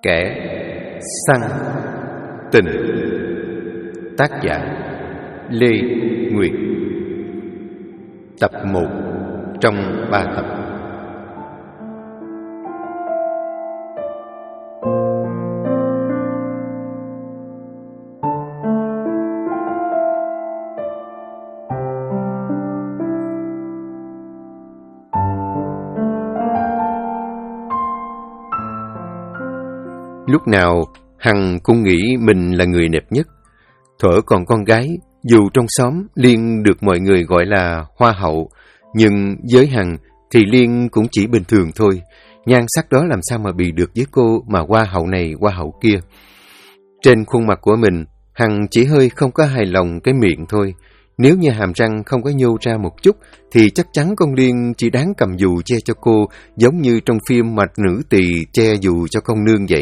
Kẻ săn tình. Tác giả Lê Nguyệt. Tập 1 trong 3 tập. Lúc nào Hằng cũng nghĩ mình là người đẹp nhất. Thuở còn con gái, dù trong xóm Liên được mọi người gọi là hoa hậu, nhưng với Hằng thì Liên cũng chỉ bình thường thôi. Nhan sắc đó làm sao mà bị được với cô mà hoa hậu này hoa hậu kia. Trên khuôn mặt của mình, Hằng chỉ hơi không có hài lòng cái miệng thôi. Nếu như hàm răng không có nhô ra một chút thì chắc chắn con Liên chỉ đáng cầm dù che cho cô, giống như trong phim mà nữ tỳ che dù cho công nương vậy.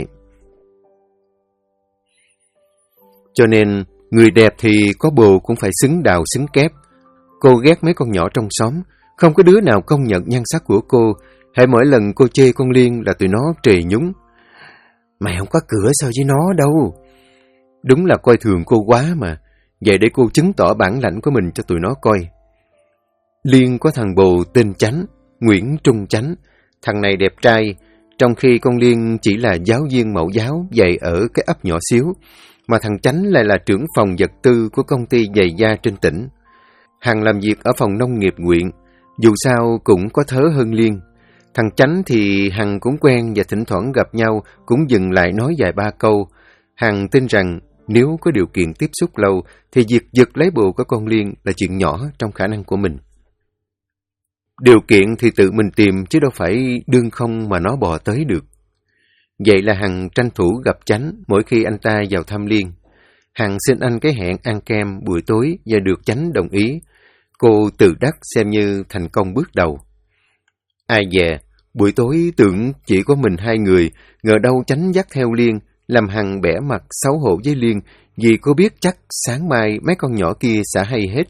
Cho nên, người đẹp thì có bồ cũng phải xứng đào xứng kép. Cô ghét mấy con nhỏ trong xóm, không có đứa nào công nhận nhan sắc của cô. Hễ mỗi lần cô chê con Liên là tụi nó trề nhúng. Mày không có cửa so với nó đâu. Đúng là coi thường cô quá mà. Vậy để cô chứng tỏ bản lãnh của mình cho tụi nó coi. Liên có thằng bồ tên Chánh, Nguyễn Trung Chánh. Thằng này đẹp trai, trong khi con Liên chỉ là giáo viên mẫu giáo dạy ở cái ấp nhỏ xíu. Mà thằng Chánh lại là trưởng phòng vật tư của công ty giày da trên tỉnh. Hằng làm việc ở phòng nông nghiệp huyện, dù sao cũng có thớ hơn Liên. Thằng Chánh thì Hằng cũng quen và thỉnh thoảng gặp nhau cũng dừng lại nói vài ba câu. Hằng tin rằng nếu có điều kiện tiếp xúc lâu thì việc giật lấy bồ của con Liên là chuyện nhỏ trong khả năng của mình. Điều kiện thì tự mình tìm chứ đâu phải đương không mà nó bò tới được. Vậy là Hằng tranh thủ gặp Chánh mỗi khi anh ta vào thăm Liên. Hằng xin anh cái hẹn ăn kem buổi tối và được Chánh đồng ý. Cô tự đắc xem như thành công bước đầu. Ai dè, buổi tối tưởng chỉ có mình hai người, ngờ đâu Chánh dắt theo Liên, làm Hằng bẻ mặt xấu hổ với Liên, vì cô biết chắc sáng mai mấy con nhỏ kia sẽ hay hết.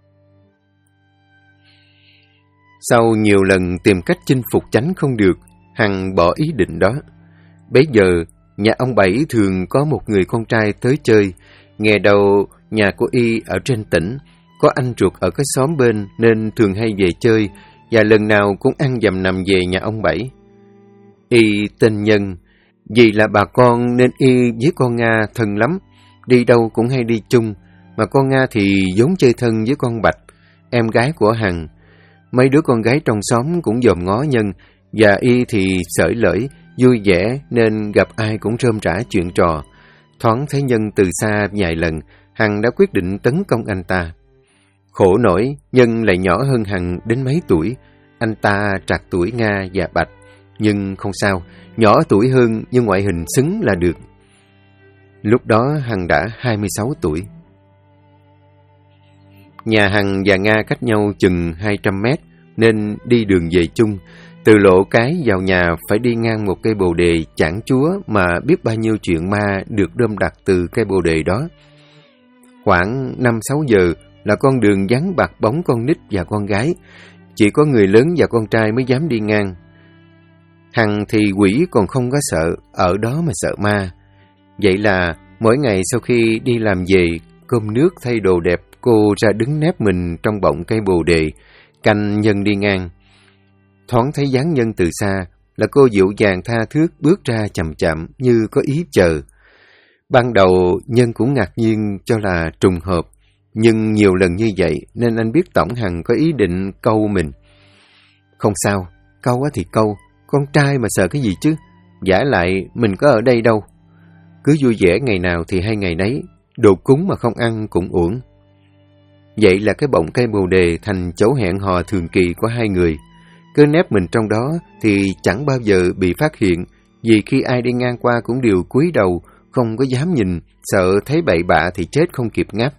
Sau nhiều lần tìm cách chinh phục Chánh không được, Hằng bỏ ý định đó. Bấy giờ, nhà ông Bảy thường có một người con trai tới chơi. Nghe đầu nhà của Y ở trên tỉnh, có anh ruột ở cái xóm bên nên thường hay về chơi, và lần nào cũng ăn dầm nằm về nhà ông Bảy. Y tên Nhân, vì là bà con nên Y với con Nga thân lắm, đi đâu cũng hay đi chung, mà con Nga thì vốn chơi thân với con Bạch, em gái của Hằng. Mấy đứa con gái trong xóm cũng dòm ngó Nhân, và Y thì xởi lởi, vui vẻ nên gặp ai cũng rôm rả chuyện trò. Thoáng thấy Nhân từ xa vài lần, Hằng đã quyết định tấn công anh ta. Khổ nổi, Nhân lại nhỏ hơn Hằng đến mấy tuổi. Anh ta trạc tuổi Nga và Bạch. Nhưng không sao, nhỏ tuổi hơn nhưng ngoại hình xứng là được. Lúc đó Hằng đã 26 tuổi. Nhà Hằng và Nga cách nhau chừng 200 mét, nên đi đường về chung. Từ lộ cái vào nhà phải đi ngang một cây bồ đề chảng chúa mà biết bao nhiêu chuyện ma được đơm đặt từ cây bồ đề đó. Khoảng 5-6 giờ là con đường vắng bạc bóng con nít và con gái. Chỉ có người lớn và con trai mới dám đi ngang. Hằng thì quỷ còn không có sợ, ở đó mà sợ ma. Vậy là mỗi ngày sau khi đi làm về, cơm nước thay đồ đẹp, cô ra đứng nép mình trong bọng cây bồ đề, canh Nhân đi ngang. Thoáng thấy dáng Nhân từ xa là cô dịu dàng tha thước bước ra chậm chậm như có ý chờ. Ban đầu Nhân cũng ngạc nhiên cho là trùng hợp, nhưng nhiều lần như vậy nên anh biết tổng Hằng có ý định câu mình. Không sao, câu thì câu, con trai mà sợ cái gì chứ, vả lại mình có ở đây đâu. Cứ vui vẻ ngày nào thì hay ngày nấy, đồ cúng mà không ăn cũng uổng. Vậy là cái bọng cây bồ đề thành chỗ hẹn hò thường kỳ của hai người. Cứ nép mình trong đó thì chẳng bao giờ bị phát hiện, vì khi ai đi ngang qua cũng đều cúi đầu, không có dám nhìn, sợ thấy bậy bạ thì chết không kịp ngáp.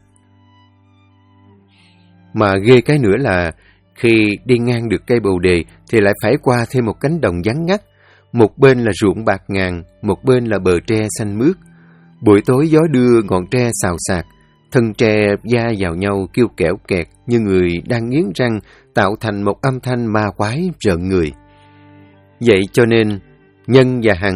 Mà ghê cái nữa là khi đi ngang được cây bồ đề thì lại phải qua thêm một cánh đồng vắng ngắt. Một bên là ruộng bạc ngàn, một bên là bờ tre xanh mướt. Buổi tối gió đưa ngọn tre xào xạc, thân tre va vào nhau kêu kẽo kẹt như người đang nghiến răng, tạo thành một âm thanh ma quái rợn người. Vậy cho nên, Nhân và Hằng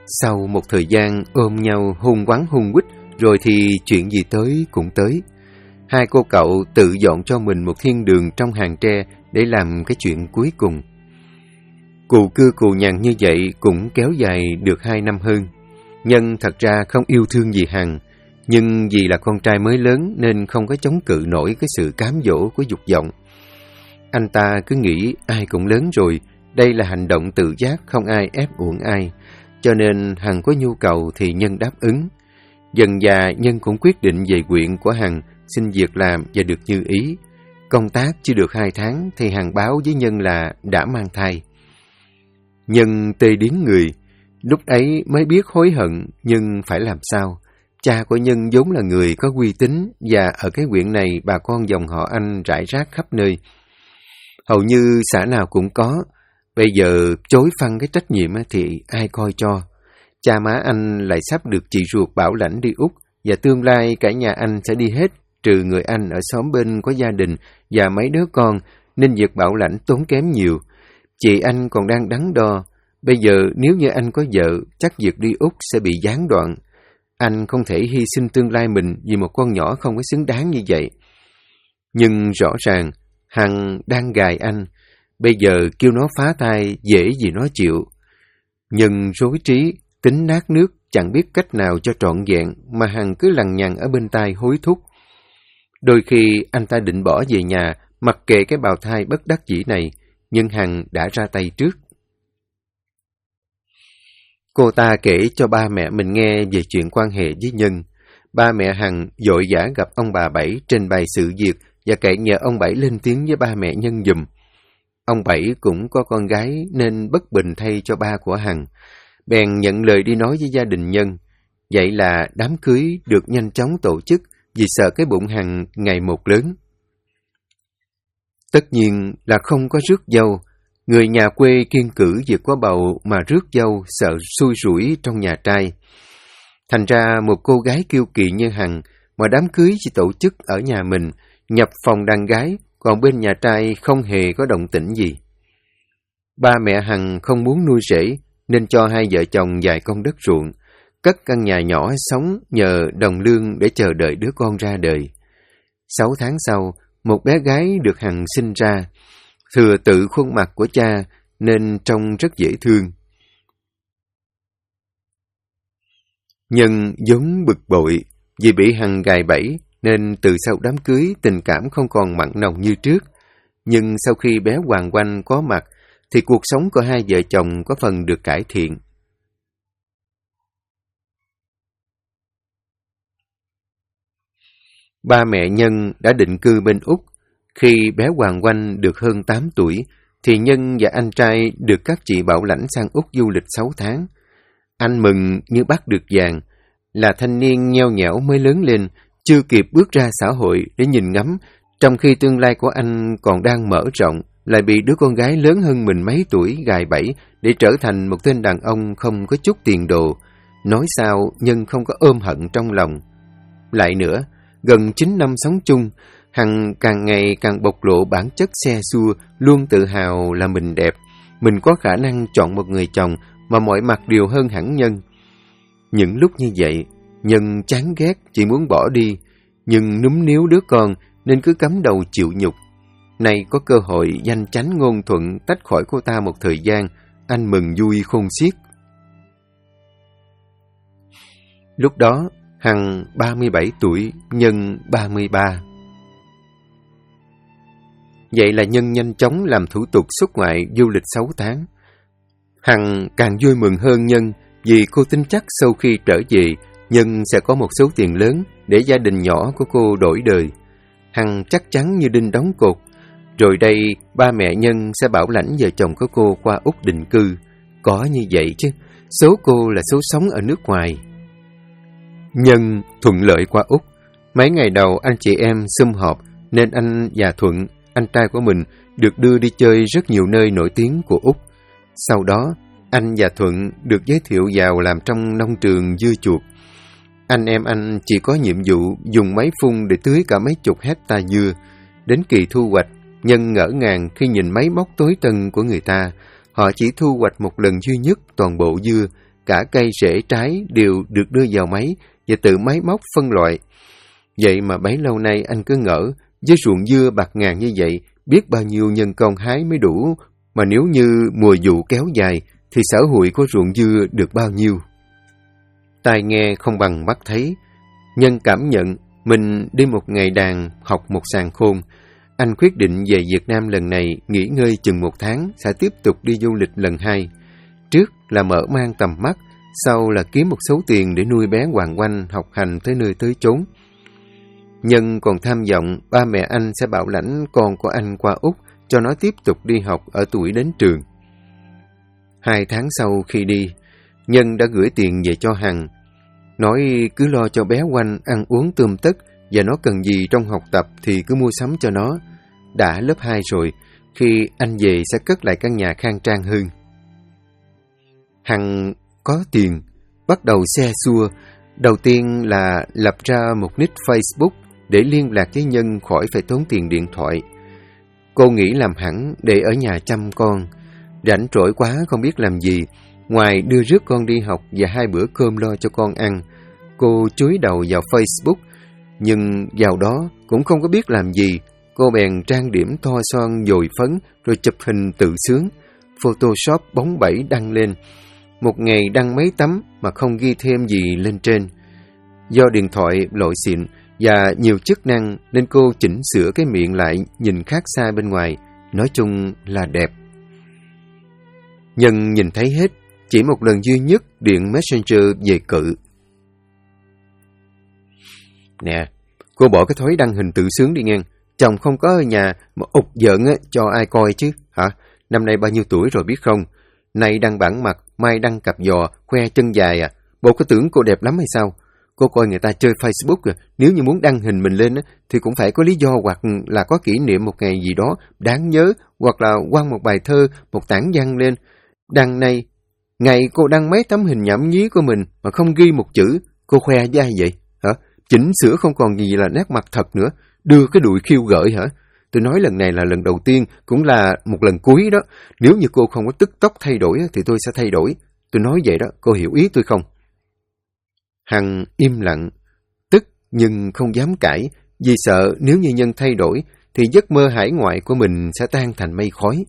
Sau một thời gian ôm nhau hôn quắn hôn quýt, rồi thì chuyện gì tới cũng tới. Hai cô cậu tự dọn cho mình một thiên đường trong hàng tre để làm cái chuyện cuối cùng. Cù cưa cù nhằn như vậy cũng kéo dài được 2 năm hơn. Nhân thật ra không yêu thương gì Hằng, nhưng vì là con trai mới lớn nên không có chống cự nổi cái sự cám dỗ của dục vọng. Anh ta cứ nghĩ ai cũng lớn rồi, đây là hành động tự giác, không ai ép uổng ai, cho nên Hằng có nhu cầu thì Nhân đáp ứng. Dần dà Nhân cũng quyết định về huyện của Hằng, xin việc làm và được như ý. Công tác chưa được 2 tháng thì Hằng báo với Nhân là đã mang thai. Nhân tê điếng người, lúc ấy mới biết hối hận, nhưng phải làm sao? Cha của Nhân vốn là người có uy tín, và ở cái huyện này bà con dòng họ Anh rải rác khắp nơi. Hầu như xã nào cũng có. Bây giờ chối phăng cái trách nhiệm thì ai coi cho? Cha má anh lại sắp được chị ruột bảo lãnh đi Úc, và tương lai cả nhà anh sẽ đi hết, trừ người anh ở xóm bên có gia đình và mấy đứa con, nên việc bảo lãnh tốn kém nhiều. Chị anh còn đang đắn đo, bây giờ nếu như anh có vợ, chắc việc đi Úc sẽ bị gián đoạn. Anh không thể hy sinh tương lai mình vì một con nhỏ không có xứng đáng như vậy. Nhưng rõ ràng, Hằng đang gài anh, bây giờ kêu nó phá thai dễ gì nó chịu. Nhưng rối trí, tính nát nước, chẳng biết cách nào cho trọn vẹn, mà Hằng cứ lằng nhằng ở bên tai hối thúc. Đôi khi anh ta định bỏ về nhà, mặc kệ cái bào thai bất đắc dĩ này, nhưng Hằng đã ra tay trước. Cô ta kể cho ba mẹ mình nghe về chuyện quan hệ với Nhân. Ba mẹ Hằng vội vã gặp ông bà Bảy trình bày sự việc và cậy nhờ ông Bảy lên tiếng với ba mẹ Nhân giùm. Ông Bảy cũng có con gái nên bất bình thay cho ba của Hằng, bèn nhận lời đi nói với gia đình Nhân. Vậy là đám cưới được nhanh chóng tổ chức vì sợ cái bụng Hằng ngày một lớn. Tất nhiên là không có rước dâu. Người nhà quê kiêng cữ việc có bầu mà rước dâu sợ xui rủi trong nhà trai. Thành ra một cô gái kiêu kỳ như Hằng mà đám cưới chỉ tổ chức ở nhà mình, nhập phòng đàn gái, còn bên nhà trai không hề có động tĩnh gì. Ba mẹ Hằng không muốn nuôi rể nên cho hai vợ chồng vài con đất ruộng, cất căn nhà nhỏ sống nhờ đồng lương để chờ đợi đứa con ra đời. 6 tháng sau, một bé gái được Hằng sinh ra, thừa tự khuôn mặt của cha nên trông rất dễ thương. Nhân vốn bực bội vì bị Hằng gài bẫy nên từ sau đám cưới tình cảm không còn mặn nồng như trước. Nhưng sau khi bé Hoàng Oanh có mặt thì cuộc sống của hai vợ chồng có phần được cải thiện. Ba mẹ Nhân đã định cư bên Úc. Khi bé Hoàng Oanh được hơn 8 tuổi, thì Nhân và anh trai được các chị bảo lãnh sang Úc du lịch 6 tháng. Anh mừng như bắt được vàng, là thanh niên nheo nhẽo mới lớn lên, chưa kịp bước ra xã hội để nhìn ngắm, trong khi tương lai của anh còn đang mở rộng, lại bị đứa con gái lớn hơn mình mấy tuổi gài bẫy để trở thành một tên đàn ông không có chút tiền đồ. Nói sao Nhân không có ôm hận trong lòng. Lại nữa, gần 9 năm sống chung, Hằng càng ngày càng bộc lộ bản chất xe xua, luôn tự hào là mình đẹp, mình có khả năng chọn một người chồng mà mọi mặt đều hơn hẳn Nhân. Những lúc như vậy, Nhân chán ghét, chỉ muốn bỏ đi, nhưng núm níu đứa con nên cứ cắm đầu chịu nhục. Nay có cơ hội danh chánh ngôn thuận tách khỏi cô ta một thời gian, anh mừng vui khôn xiết. Lúc đó, Hằng 37 tuổi, Nhân 33. Vậy là Nhân nhanh chóng làm thủ tục xuất ngoại du lịch 6 tháng. Hằng càng vui mừng hơn Nhân vì cô tin chắc sau khi trở về, Nhân sẽ có một số tiền lớn để gia đình nhỏ của cô đổi đời. Hằng chắc chắn như đinh đóng cột. Rồi đây, ba mẹ Nhân sẽ bảo lãnh vợ chồng của cô qua Úc định cư. Có như vậy chứ, số cô là số sống ở nước ngoài. Nhân thuận lợi qua Úc. Mấy ngày đầu anh chị em sum họp nên anh và Thuận, anh trai của mình, được đưa đi chơi rất nhiều nơi nổi tiếng của Úc. Sau đó, anh và Thuận được giới thiệu vào làm trong nông trường dưa chuột. Anh em anh chỉ có nhiệm vụ dùng máy phun để tưới cả mấy chục hecta dưa. Đến kỳ thu hoạch, Nhân ngỡ ngàng khi nhìn máy móc tối tân của người ta. Họ chỉ thu hoạch một lần duy nhất toàn bộ dưa, cả cây rễ trái đều được đưa vào máy và tự máy móc phân loại. Vậy mà bấy lâu nay anh cứ ngỡ, với ruộng dưa bạc ngàn như vậy, biết bao nhiêu nhân công hái mới đủ, mà nếu như mùa vụ kéo dài, thì sở hụi của ruộng dưa được bao nhiêu. Tai nghe không bằng mắt thấy. Nhân cảm nhận mình đi một ngày đàn, học một sàng khôn. Anh quyết định về Việt Nam lần này, nghỉ ngơi chừng 1 tháng, sẽ tiếp tục đi du lịch lần 2. Trước là mở mang tầm mắt, sau là kiếm một số tiền để nuôi bé Hoàng Oanh học hành tới nơi tới chốn. Nhân còn tham vọng ba mẹ anh sẽ bảo lãnh con của anh qua Úc cho nó tiếp tục đi học ở tuổi đến trường. 2 tháng sau khi đi, Nhân đã gửi tiền về cho Hằng, nói cứ lo cho bé Oanh ăn uống tươm tất và nó cần gì trong học tập thì cứ mua sắm cho nó. Đã lớp 2 rồi, khi anh về sẽ cất lại căn nhà khang trang hơn. Hằng có tiền, bắt đầu xe xua. Đầu tiên là lập ra một nick Facebook để liên lạc với Nhân khỏi phải tốn tiền điện thoại. Cô nghĩ làm hẳn để ở nhà chăm con. Rảnh rỗi quá không biết làm gì, ngoài đưa rước con đi học và 2 bữa cơm lo cho con ăn, cô chúi đầu vào Facebook. Nhưng vào đó cũng không có biết làm gì, cô bèn trang điểm thoa son dồi phấn rồi chụp hình tự sướng, Photoshop bóng bẩy đăng lên. Một ngày đăng mấy tấm mà không ghi thêm gì lên trên. Do điện thoại loại xịn và nhiều chức năng nên cô chỉnh sửa cái miệng lại nhìn khác xa bên ngoài, nói chung là đẹp. Nhân nhìn thấy hết, chỉ một lần duy nhất điện Messenger về cự. Nè, cô bỏ cái thói đăng hình tự sướng đi nghe. Chồng không có ở nhà mà ụt giận cho ai coi chứ, hả? Năm nay bao nhiêu tuổi rồi biết không? Nay đăng bản mặt, mai đăng cặp giò, khoe chân dài à? Bộ có tưởng cô đẹp lắm hay sao? Cô coi người ta chơi Facebook à, nếu như muốn đăng hình mình lên thì cũng phải có lý do hoặc là có kỷ niệm một ngày gì đó đáng nhớ, hoặc là quăng một bài thơ, một tản văn lên. Đằng này, ngày cô đăng mấy tấm hình nhảm nhí của mình mà không ghi một chữ, cô khoe với ai vậy? Hả? Chỉnh sửa không còn gì là nét mặt thật nữa, đưa cái đùi khiêu gợi hả? Tôi nói lần này là lần đầu tiên, cũng là một lần cuối đó. Nếu như cô không có tức tốc thay đổi thì tôi sẽ thay đổi. Tôi nói vậy đó, cô hiểu ý tôi không? Hằng im lặng, tức nhưng không dám cãi, vì sợ nếu như Nhân thay đổi thì giấc mơ hải ngoại của mình sẽ tan thành mây khói.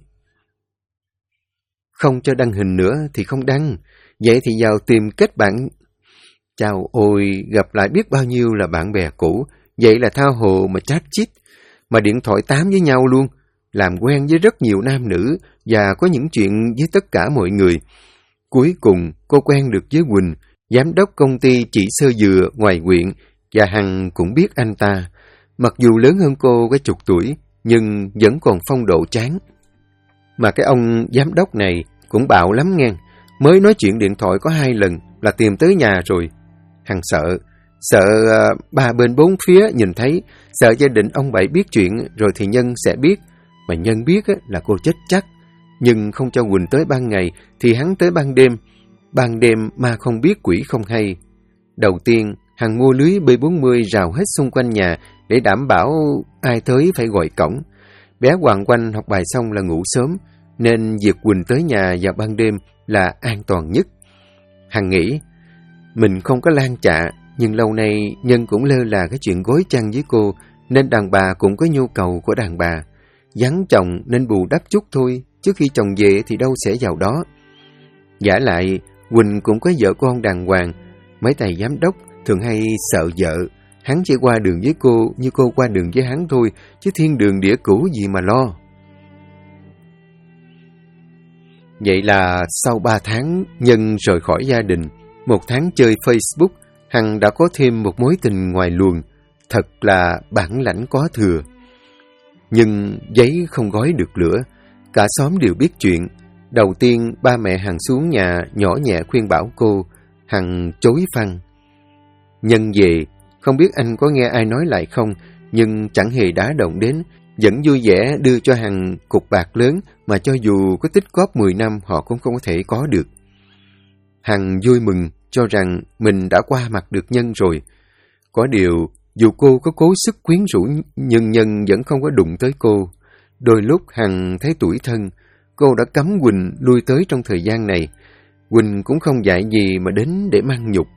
Không cho đăng hình nữa thì không đăng, vậy thì vào tìm kết bạn. Chào ôi, gặp lại biết bao nhiêu là bạn bè cũ, vậy là tha hồ mà chat chít, mà điện thoại tám với nhau luôn, làm quen với rất nhiều nam nữ và có những chuyện với tất cả mọi người. Cuối cùng cô quen được với Quỳnh, giám đốc công ty chỉ sơ dừa ngoài huyện, và Hằng cũng biết anh ta. Mặc dù lớn hơn cô cái chục tuổi, nhưng vẫn còn phong độ tráng. Mà cái ông giám đốc này cũng bạo lắm nghe, mới nói chuyện điện thoại có 2 lần là tìm tới nhà rồi. Hằng sợ ba bên bốn phía nhìn thấy, sợ gia đình ông Bảy biết chuyện rồi thì Nhân sẽ biết, mà Nhân biết là cô chết chắc. Nhưng không cho Quỳnh tới ban ngày thì hắn tới ban đêm ma không biết quỷ không hay. Đầu tiên Hằng mua lưới B40 rào hết xung quanh nhà để đảm bảo ai tới phải gọi cổng. Bé Hoàng Oanh học bài xong là ngủ sớm, nên việc Quỳnh tới nhà vào ban đêm là an toàn nhất. Hằng nghĩ mình không có lan chạ, nhưng lâu nay Nhân cũng lơ là cái chuyện gối chăn với cô, nên đàn bà cũng có nhu cầu của đàn bà. Vắng chồng nên bù đắp chút thôi, trước khi chồng về thì đâu sẽ vào đó. Vả lại, Quỳnh cũng có vợ con đàng hoàng. Mấy thầy giám đốc thường hay sợ vợ. Hắn chỉ qua đường với cô như cô qua đường với hắn thôi, chứ thiên đường địa cửu gì mà lo. Vậy là sau 3 tháng Nhân rời khỏi gia đình, 1 tháng chơi Facebook, Hằng đã có thêm một mối tình ngoài luồng. Thật là bản lãnh có thừa. Nhưng giấy không gói được lửa, cả xóm đều biết chuyện. Đầu tiên ba mẹ Hằng xuống nhà nhỏ nhẹ khuyên bảo cô, Hằng chối phăng. Nhân về, không biết anh có nghe ai nói lại không, nhưng chẳng hề đá động đến, vẫn vui vẻ đưa cho Hằng cục bạc lớn mà cho dù có tích góp 10 năm họ cũng không có thể có được. Hằng vui mừng cho rằng mình đã qua mặt được Nhân rồi. Có điều, dù cô có cố sức quyến rũ nhưng Nhân vẫn không có đụng tới cô. Đôi lúc Hằng thấy tủi thân, cô đã cấm Quỳnh lui tới trong thời gian này. Quỳnh cũng không dạy gì mà đến để mang nhục.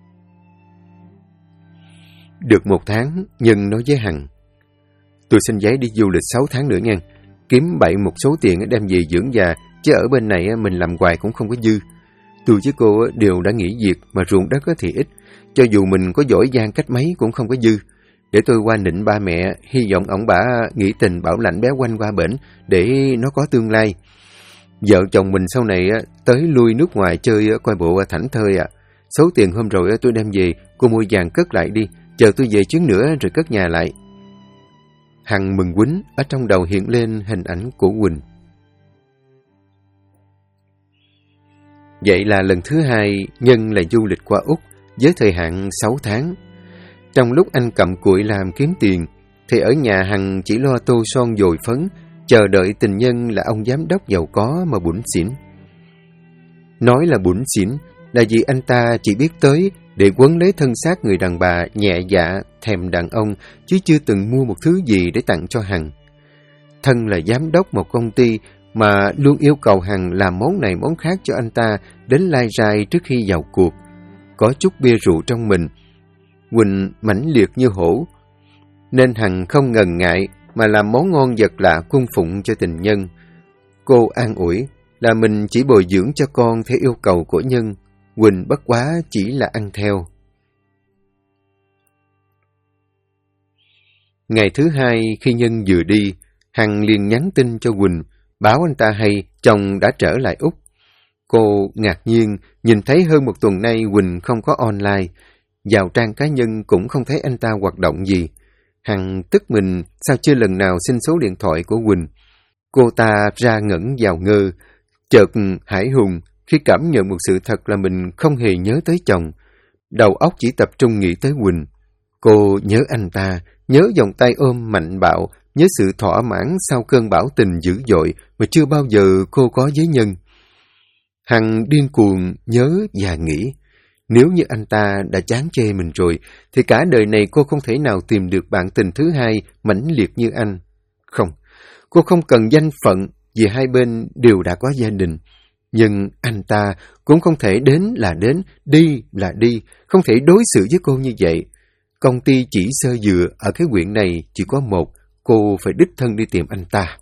Được 1 tháng, Nhân nói với Hằng: tôi xin giấy đi du lịch 6 tháng nữa nha. Kiếm bậy một số tiền đem về dưỡng già, chứ ở bên này mình làm hoài cũng không có dư. Tôi với cô đều đã nghỉ việc, mà ruộng đất thì ít. Cho dù mình có giỏi giang cách mấy cũng không có dư. Để tôi qua nịnh ba mẹ, hy vọng ổng bả nghĩ tình bảo lãnh bé Oanh qua bển để nó có tương lai. Vợ chồng mình sau này tới lui nước ngoài chơi coi bộ thảnh thơi à. Số tiền hôm rồi tôi đem về, cô mua vàng cất lại đi, chờ tôi về chuyến nữa rồi cất nhà lại. Hằng mừng quýnh, ở trong đầu hiện lên hình ảnh của Quỳnh. Vậy là lần thứ 2 Nhân lại du lịch qua Úc với thời hạn 6 tháng. Trong lúc anh cặm cụi làm kiếm tiền, thì ở nhà Hằng chỉ lo tô son dồi phấn, chờ đợi tình nhân là ông giám đốc giàu có mà bủn xỉn. Nói là bủn xỉn là vì anh ta chỉ biết tới để quấn lấy thân xác người đàn bà nhẹ dạ, thèm đàn ông, chứ chưa từng mua một thứ gì để tặng cho Hằng. Thân là giám đốc một công ty mà luôn yêu cầu Hằng làm món này món khác cho anh ta đến lai rai trước khi vào cuộc. Có chút bia rượu trong mình, Quỳnh mãnh liệt như hổ, nên Hằng không ngần ngại mà làm món ngon vật lạ cung phụng cho tình nhân. Cô an ủi là mình chỉ bồi dưỡng cho con theo yêu cầu của Nhân, Quỳnh bất quá chỉ là ăn theo. Ngày thứ 2 khi Nhân vừa đi, Hằng liền nhắn tin cho Quỳnh, báo anh ta hay chồng đã trở lại Úc. Cô ngạc nhiên nhìn thấy hơn 1 tuần nay Quỳnh không có online, vào trang cá nhân cũng không thấy anh ta hoạt động gì. Hằng tức mình sao chưa lần nào xin số điện thoại của Quỳnh. Cô ta ra ngẩn vào ngơ, chợt hãi hùng khi cảm nhận một sự thật là mình không hề nhớ tới chồng. Đầu óc chỉ tập trung nghĩ tới Quỳnh. Cô nhớ anh ta, nhớ vòng tay ôm mạnh bạo, nhớ sự thỏa mãn sau cơn bão tình dữ dội mà chưa bao giờ cô có với Nhân. Hằng điên cuồng nhớ và nghĩ, nếu như anh ta đã chán chê mình rồi, thì cả đời này cô không thể nào tìm được bạn tình thứ 2 mãnh liệt như anh. Không, cô không cần danh phận vì hai bên đều đã có gia đình. Nhưng anh ta cũng không thể đến là đến, đi là đi, không thể đối xử với cô như vậy. Công ty chỉ sơ dừa ở cái huyện này chỉ có một, cô phải đích thân đi tìm anh ta.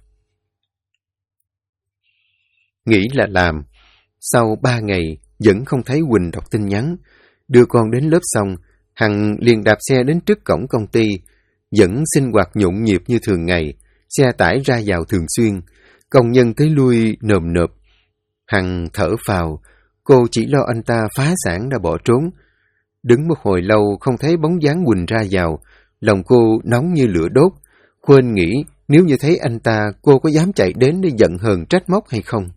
Nghĩ là làm. Sau 3 ngày, vẫn không thấy Quỳnh đọc tin nhắn. Đưa con đến lớp xong, Hằng liền đạp xe đến trước cổng công ty. Vẫn sinh hoạt nhộn nhịp như thường ngày, xe tải ra vào thường xuyên, công nhân tới lui nồm nộp. Hằng thở phào, cô chỉ lo anh ta phá sản đã bỏ trốn. Đứng một hồi lâu không thấy bóng dáng Quỳnh ra vào, lòng cô nóng như lửa đốt. Quên nghĩ nếu như thấy anh ta, cô có dám chạy đến để giận hờn trách móc hay không?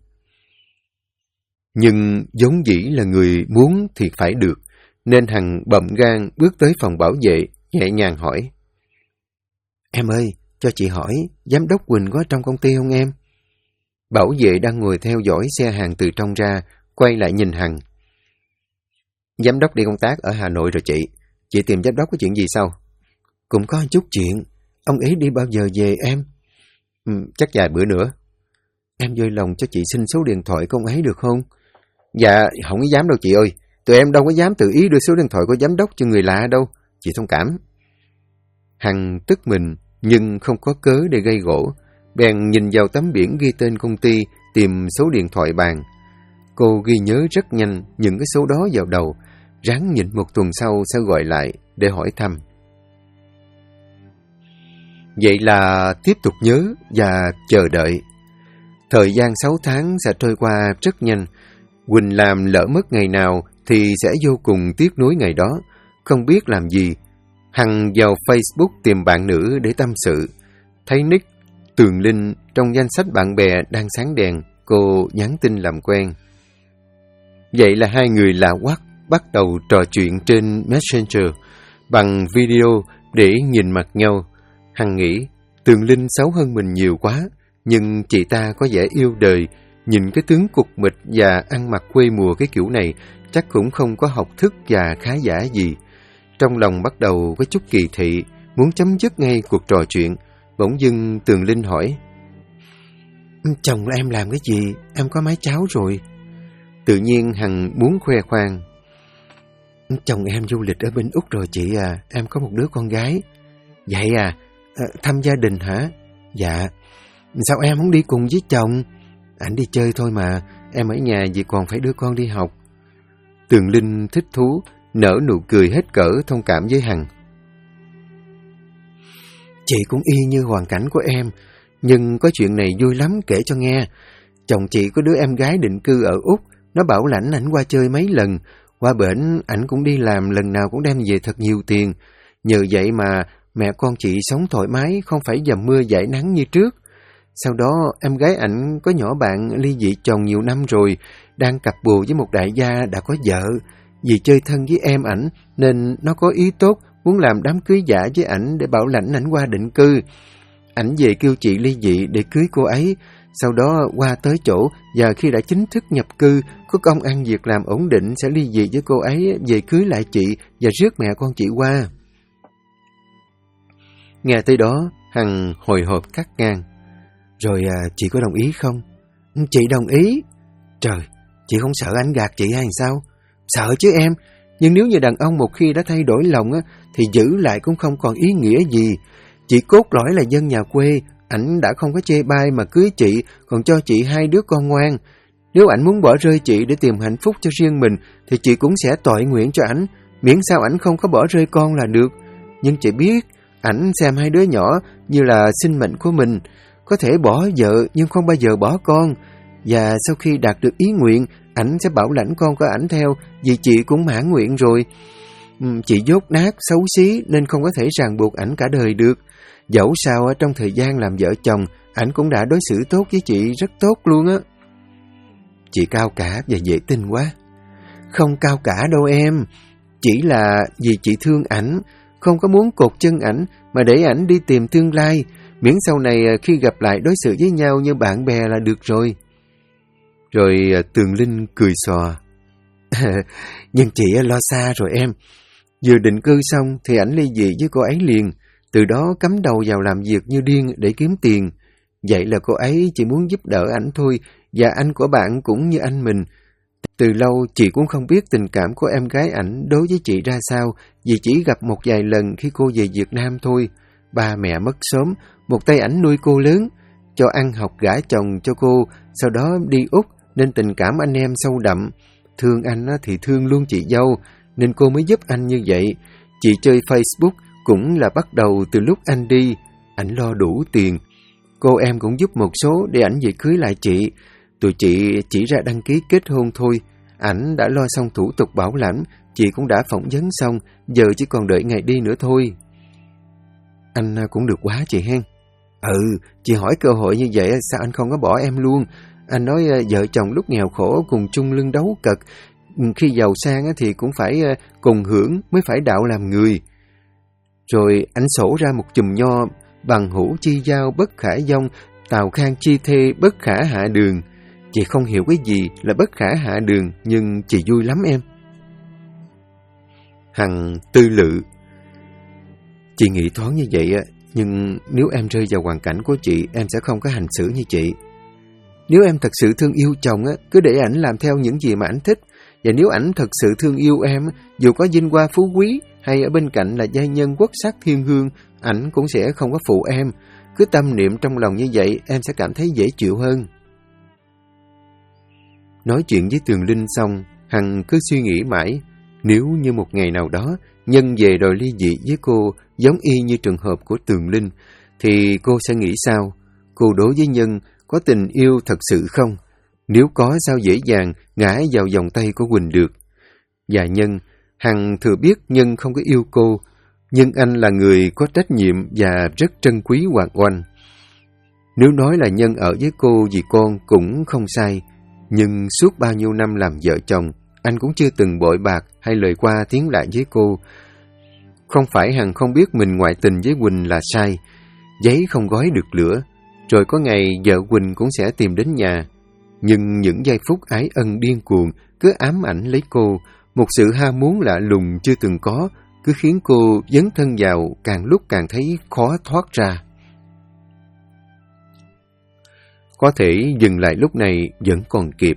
Nhưng vốn dĩ là người muốn thì phải được, nên Hằng bậm gan bước tới phòng bảo vệ, nhẹ nhàng hỏi. Em ơi, cho chị hỏi, giám đốc Quỳnh có trong công ty không em? Bảo vệ đang ngồi theo dõi xe hàng từ trong ra, quay lại nhìn Hằng. Giám đốc đi công tác ở Hà Nội rồi chị tìm giám đốc có chuyện gì sao? Cũng có chút chuyện, ông ấy đi bao giờ về em? Chắc vài bữa nữa. Em vui lòng cho chị xin số điện thoại của ông ấy được không? Dạ, không có dám đâu chị ơi, tụi em đâu có dám tự ý đưa số điện thoại của giám đốc cho người lạ đâu, chị thông cảm. Hằng tức mình, nhưng không có cớ để gây gổ, bèn nhìn vào tấm biển ghi tên công ty, tìm số điện thoại bàn. Cô ghi nhớ rất nhanh những cái số đó vào đầu, ráng nhịn 1 tuần sau sẽ gọi lại để hỏi thăm. Vậy là tiếp tục nhớ và chờ đợi. Thời gian 6 tháng sẽ trôi qua rất nhanh. Quỳnh làm lỡ mất ngày nào thì sẽ vô cùng tiếc nuối ngày đó, không biết làm gì. Hằng vào Facebook tìm bạn nữ để tâm sự. Thấy nick Tường Linh trong danh sách bạn bè đang sáng đèn, cô nhắn tin làm quen. Vậy là hai người lạ hoắc bắt đầu trò chuyện trên Messenger bằng video để nhìn mặt nhau. Hằng nghĩ Tường Linh xấu hơn mình nhiều quá, nhưng chị ta có vẻ yêu đời, nhìn cái tướng cục mịch và ăn mặc quê mùa cái kiểu này chắc cũng không có học thức và khá giả gì. Trong lòng bắt đầu có chút kỳ thị, muốn chấm dứt ngay cuộc trò chuyện. Bỗng dưng Tường Linh hỏi. Chồng em làm cái gì? Em có mái cháu rồi. Tự nhiên Hằng muốn khoe khoang. Chồng em du lịch ở bên Úc rồi chị à, em có một đứa con gái. Vậy à, thăm gia đình hả? Dạ. Sao em không đi cùng với chồng? Ảnh đi chơi thôi mà, em ở nhà vì còn phải đưa con đi học. Tường Linh thích thú, nở nụ cười hết cỡ thông cảm với Hằng. Chị cũng y như hoàn cảnh của em, nhưng có chuyện này vui lắm kể cho nghe. Chồng chị có đứa em gái định cư ở Úc, nó bảo lãnh ảnh qua chơi mấy lần. Qua bển ảnh cũng đi làm, lần nào cũng đem về thật nhiều tiền. Nhờ vậy mà mẹ con chị sống thoải mái, không phải dầm mưa dãi nắng như trước. Sau đó em gái ảnh có nhỏ bạn ly dị chồng nhiều năm rồi, đang cặp bồ với một đại gia đã có vợ. Vì chơi thân với em ảnh nên nó có ý tốt, muốn làm đám cưới giả với ảnh để bảo lãnh ảnh qua định cư. Ảnh về kêu chị ly dị để cưới cô ấy, sau đó qua tới chỗ và khi đã chính thức nhập cư, có công ăn việc làm ổn định sẽ ly dị với cô ấy về cưới lại chị và rước mẹ con chị qua. Nghe tới đó, Hằng hồi hộp cắt ngang. Rồi chị có đồng ý không? Chị đồng ý. Trời, chị không sợ anh gạt chị hay sao? Sợ chứ em, nhưng nếu như đàn ông một khi đã thay đổi lòng thì giữ lại cũng không còn ý nghĩa gì. Chị cốt lõi là dân nhà quê, ảnh đã không có chê bai mà cưới chị, còn cho chị 2 đứa con ngoan. Nếu ảnh muốn bỏ rơi chị để tìm hạnh phúc cho riêng mình thì chị cũng sẽ tội nguyện cho ảnh, miễn sao ảnh không có bỏ rơi con là được. Nhưng chị biết, ảnh xem 2 đứa nhỏ như là sinh mệnh của mình, có thể bỏ vợ nhưng không bao giờ bỏ con. Và sau khi đạt được ý nguyện, ảnh sẽ bảo lãnh con của ảnh theo, vì chị cũng mãn nguyện rồi. Chị dốt nát, xấu xí nên không có thể ràng buộc ảnh cả đời được. Dẫu sao trong thời gian làm vợ chồng, ảnh cũng đã đối xử tốt với chị, rất tốt luôn á. Chị cao cả và dễ tin quá. Không cao cả đâu em, chỉ là vì chị thương ảnh, không có muốn cột chân ảnh mà để ảnh đi tìm tương lai, miễn sau này khi gặp lại đối xử với nhau như bạn bè là được rồi. Rồi Tường Linh cười xòa. Nhưng chị lo xa rồi em. Vừa định cư xong thì ảnh ly dị với cô ấy liền, từ đó cắm đầu vào làm việc như điên để kiếm tiền. Vậy là cô ấy chỉ muốn giúp đỡ ảnh thôi, và anh của bạn cũng như anh mình. Từ lâu chị cũng không biết tình cảm của em gái ảnh đối với chị ra sao, vì chỉ gặp một vài lần khi cô về Việt Nam thôi. Ba mẹ mất sớm, một tay ảnh nuôi cô lớn, cho ăn học gả chồng cho cô, sau đó đi Úc nên tình cảm anh em sâu đậm. Thương anh thì thương luôn chị dâu, nên cô mới giúp anh như vậy. Chị chơi Facebook cũng là bắt đầu từ lúc anh đi, ảnh lo đủ tiền. Cô em cũng giúp một số để ảnh về cưới lại chị. Tụi chị chỉ ra đăng ký kết hôn thôi. Ảnh đã lo xong thủ tục bảo lãnh, chị cũng đã phỏng vấn xong, giờ chỉ còn đợi ngày đi nữa thôi. Anh cũng được quá chị hen. Chị hỏi cơ hội như vậy sao anh không có bỏ em luôn. Anh nói vợ chồng lúc nghèo khổ cùng chung lưng đấu cật, khi giàu sang thì cũng phải cùng hưởng mới phải đạo làm người. Rồi anh sổ ra một chùm nho: bằng hữu chi giao bất khả dông, tào khang chi thê bất khả hạ đường. Chị không hiểu cái gì là bất khả hạ đường, nhưng chị vui lắm em. Hằng tư lự. Chị nghĩ thoáng như vậy nhưng nếu em rơi vào hoàn cảnh của chị, em sẽ không có hành xử như chị. Nếu em thật sự thương yêu chồng cứ để ảnh làm theo những gì mà ảnh thích. Và nếu ảnh thật sự thương yêu em, dù có vinh hoa phú quý hay ở bên cạnh là giai nhân quốc sắc thiên hương, ảnh cũng sẽ không có phụ em. Cứ tâm niệm trong lòng như vậy, em sẽ cảm thấy dễ chịu hơn. Nói chuyện với Tường Linh xong, Hằng cứ suy nghĩ mãi. Nếu như một ngày nào đó, Nhân về đòi ly dị với cô, giống y như trường hợp của Tường Linh, thì cô sẽ nghĩ sao? Cô đối với Nhân có tình yêu thật sự không? Nếu có, sao dễ dàng ngã vào vòng tay của Quỳnh được? Và Nhân, Hằng thừa biết Nhân không có yêu cô, nhưng anh là người có trách nhiệm và rất trân quý Hoàng Oanh. Nếu nói là Nhân ở với cô vì con cũng không sai, nhưng suốt bao nhiêu năm làm vợ chồng, anh cũng chưa từng bội bạc hay lời qua tiếng lại với cô. Không phải Hằng không biết mình ngoại tình với Quỳnh là sai, giấy không gói được lửa, rồi có ngày vợ Quỳnh cũng sẽ tìm đến nhà. Nhưng những giây phút ái ân điên cuồng cứ ám ảnh lấy cô, một sự ham muốn lạ lùng chưa từng có, cứ khiến cô dấn thân vào càng lúc càng thấy khó thoát ra. Có thể dừng lại lúc này vẫn còn kịp,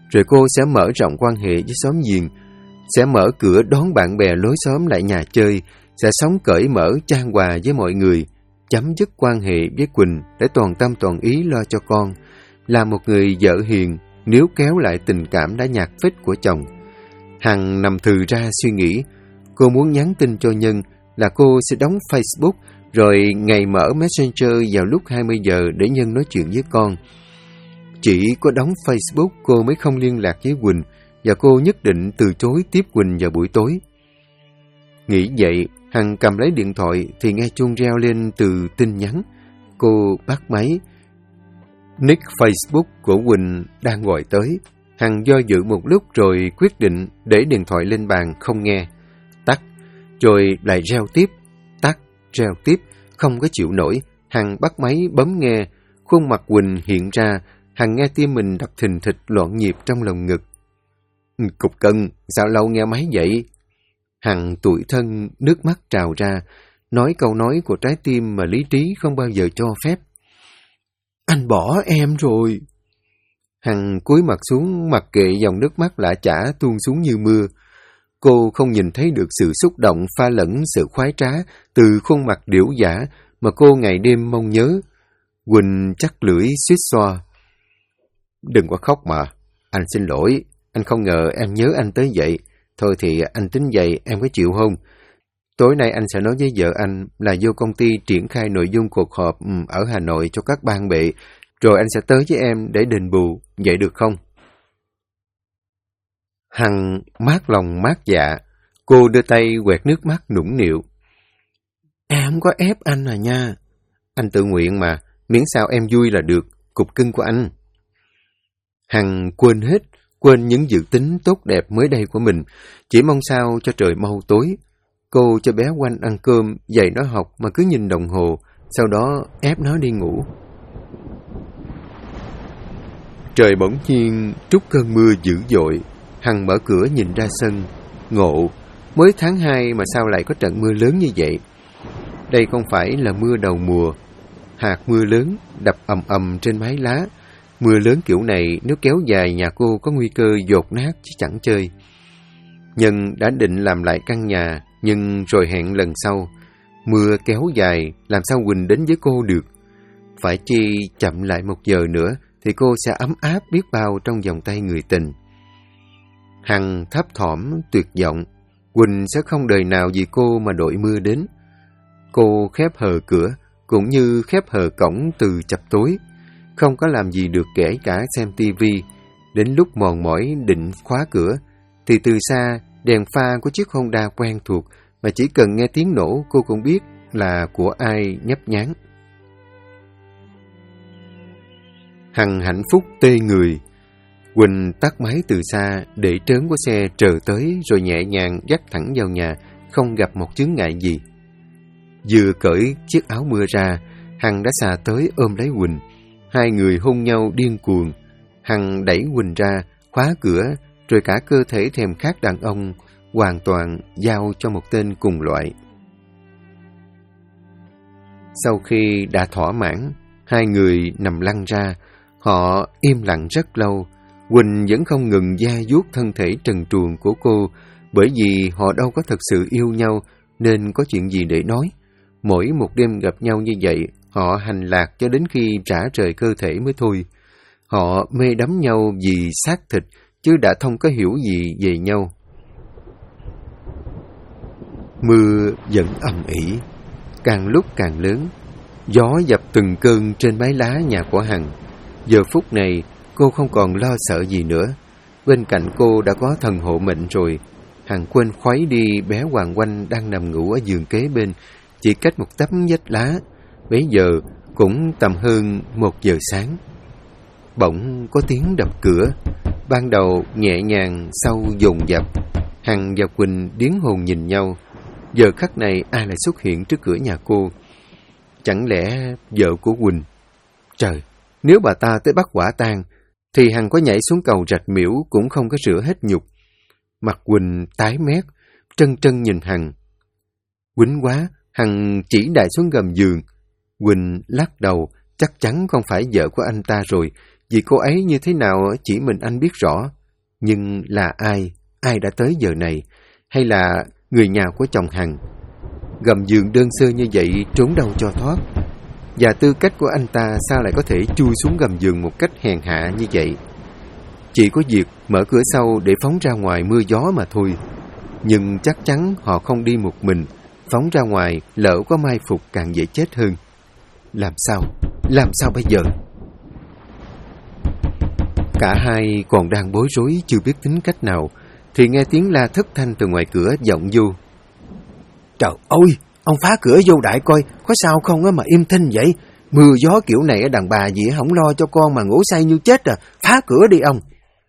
Rồi cô sẽ mở rộng quan hệ với xóm giềng, sẽ mở cửa đón bạn bè lối xóm lại nhà chơi, sẽ sống cởi mở chan hòa với mọi người, chấm dứt quan hệ với Quỳnh để toàn tâm toàn ý lo cho con, là một người vợ hiền, níu kéo lại tình cảm đã nhạt phết của chồng. Hằng nằm thừ ra suy nghĩ, cô muốn nhắn tin cho Nhân là cô sẽ đóng Facebook, rồi ngày mở Messenger vào lúc 20 giờ để Nhân nói chuyện với con. Chỉ có đóng Facebook cô mới không liên lạc với Quỳnh, và cô nhất định từ chối tiếp Quỳnh vào buổi tối. Nghĩ vậy, Hằng cầm lấy điện thoại thì nghe chuông reo lên từ tin nhắn. Cô bắt máy. Nick Facebook của Quỳnh đang gọi tới. Hằng do dự một lúc rồi quyết định để điện thoại lên bàn không nghe. Tắt, rồi lại reo tiếp. Tắt, reo tiếp, không có chịu nổi. Hằng bắt máy bấm nghe. Khuôn mặt Quỳnh hiện ra. Hằng nghe tim mình đập thình thịch loạn nhịp trong lồng ngực. Cục cưng, sao lâu nghe máy vậy? Hằng tủi thân, nước mắt trào ra, nói câu nói của trái tim mà lý trí không bao giờ cho phép. Anh bỏ em rồi. Hằng cúi mặt xuống, mặc kệ dòng nước mắt lã chã tuôn xuống như mưa. Cô không nhìn thấy được sự xúc động pha lẫn sự khoái trá từ khuôn mặt điểu dã mà cô ngày đêm mong nhớ. Quỳnh chắc lưỡi suýt xoa. Đừng có khóc mà, anh xin lỗi, anh không ngờ em nhớ anh tới vậy. Thôi thì anh tính vậy, em có chịu không? Tối nay anh sẽ nói với vợ anh là vô công ty triển khai nội dung cuộc họp ở Hà Nội cho các ban bệ, rồi anh sẽ tới với em để đền bù, vậy được không? Hằng mát lòng mát dạ, cô đưa tay quẹt nước mắt nũng nịu. Em không có ép anh à nha. Anh tự nguyện mà, miễn sao em vui là được, cục cưng của anh. Hằng quên hết, quên những dự tính tốt đẹp mới đây của mình, chỉ mong sao cho trời mau tối. Cô cho bé Oanh ăn cơm, dạy nó học mà cứ nhìn đồng hồ, sau đó ép nó đi ngủ. Trời bỗng nhiên trút cơn mưa dữ dội. Hằng mở cửa nhìn ra sân, ngộ, mới tháng 2 mà sao lại có trận mưa lớn như vậy? Đây không phải là mưa đầu mùa. Hạt mưa lớn đập ầm ầm trên mái lá. Mưa lớn kiểu này nếu kéo dài nhà cô có nguy cơ dột nát chứ chẳng chơi. Nhân đã định làm lại căn nhà, nhưng rồi hẹn lần sau. Mưa kéo dài, làm sao Quỳnh đến với cô được? Phải chi chậm lại 1 giờ nữa thì cô sẽ ấm áp biết bao trong vòng tay người tình. Hằng thấp thỏm, tuyệt vọng. Quỳnh sẽ không đời nào vì cô mà đội mưa đến. Cô khép hờ cửa, cũng như khép hờ cổng từ chập tối. Không có làm gì được kể cả xem tivi. Đến lúc mòn mỏi định khóa cửa, thì từ xa đèn pha của chiếc Honda quen thuộc mà chỉ cần nghe tiếng nổ cô cũng biết là của ai nhấp nháng. Hằng hạnh phúc tê người. Quỳnh tắt máy từ xa để trớn của xe trờ tới rồi nhẹ nhàng dắt thẳng vào nhà, không gặp một chướng ngại gì. Vừa cởi chiếc áo mưa ra, Hằng đã xà tới ôm lấy Quỳnh. Hai người hôn nhau điên cuồng. Hằng đẩy Quỳnh ra, khóa cửa, rồi cả cơ thể thèm khát đàn ông hoàn toàn giao cho một tên cùng loại. Sau khi đã thỏa mãn, hai người nằm lăn ra. Họ im lặng rất lâu. Quỳnh vẫn không ngừng da vuốt thân thể trần truồng của cô, bởi vì họ đâu có thật sự yêu nhau nên có chuyện gì để nói. Mỗi một đêm gặp nhau như vậy, họ hành lạc cho đến khi rã rời cơ thể mới thôi. Họ mê đắm nhau vì xác thịt, chứ đã không có hiểu gì về nhau. Mưa vẫn ầm ĩ, càng lúc càng lớn. Gió dập từng cơn trên mái lá nhà của Hằng. Giờ phút này, cô không còn lo sợ gì nữa. Bên cạnh cô đã có thần hộ mệnh rồi. Hằng quên khuấy đi bé Hoàng Oanh đang nằm ngủ ở giường kế bên, chỉ cách một tấm vách lá. Bấy giờ cũng tầm hơn 1 giờ sáng. Bỗng có tiếng đập cửa. Ban đầu nhẹ nhàng, sau dồn dập. Hằng và Quỳnh điếng hồn nhìn nhau. Giờ khắc này ai lại xuất hiện trước cửa nhà cô? Chẳng lẽ vợ của Quỳnh? Trời, nếu bà ta tới bắt quả tang, thì Hằng có nhảy xuống cầu rạch miễu cũng không có rửa hết nhục. Mặt Quỳnh tái mét, trân trân nhìn Hằng. Quýnh quá, Hằng chỉ đại xuống gầm giường. Quỳnh lắc đầu, chắc chắn không phải vợ của anh ta rồi, vì cô ấy như thế nào chỉ mình anh biết rõ. Nhưng là ai? Ai đã tới giờ này? Hay là người nhà của chồng Hằng? Gầm giường đơn sơ như vậy trốn đâu cho thoát? Và tư cách của anh ta sao lại có thể chui xuống gầm giường một cách hèn hạ như vậy? Chỉ có việc mở cửa sau để phóng ra ngoài mưa gió mà thôi. Nhưng chắc chắn họ không đi một mình. Phóng ra ngoài lỡ có mai phục càng dễ chết hơn. Làm sao? Làm sao bây giờ? Cả hai còn đang bối rối chưa biết tính cách nào, thì nghe tiếng la thất thanh từ ngoài cửa vọng vô. Trời ơi! Ông phá cửa vô đại coi, có sao không á mà im thinh vậy? Mưa gió kiểu này đàn bà gì không lo cho con mà ngủ say như chết à. Phá cửa đi ông!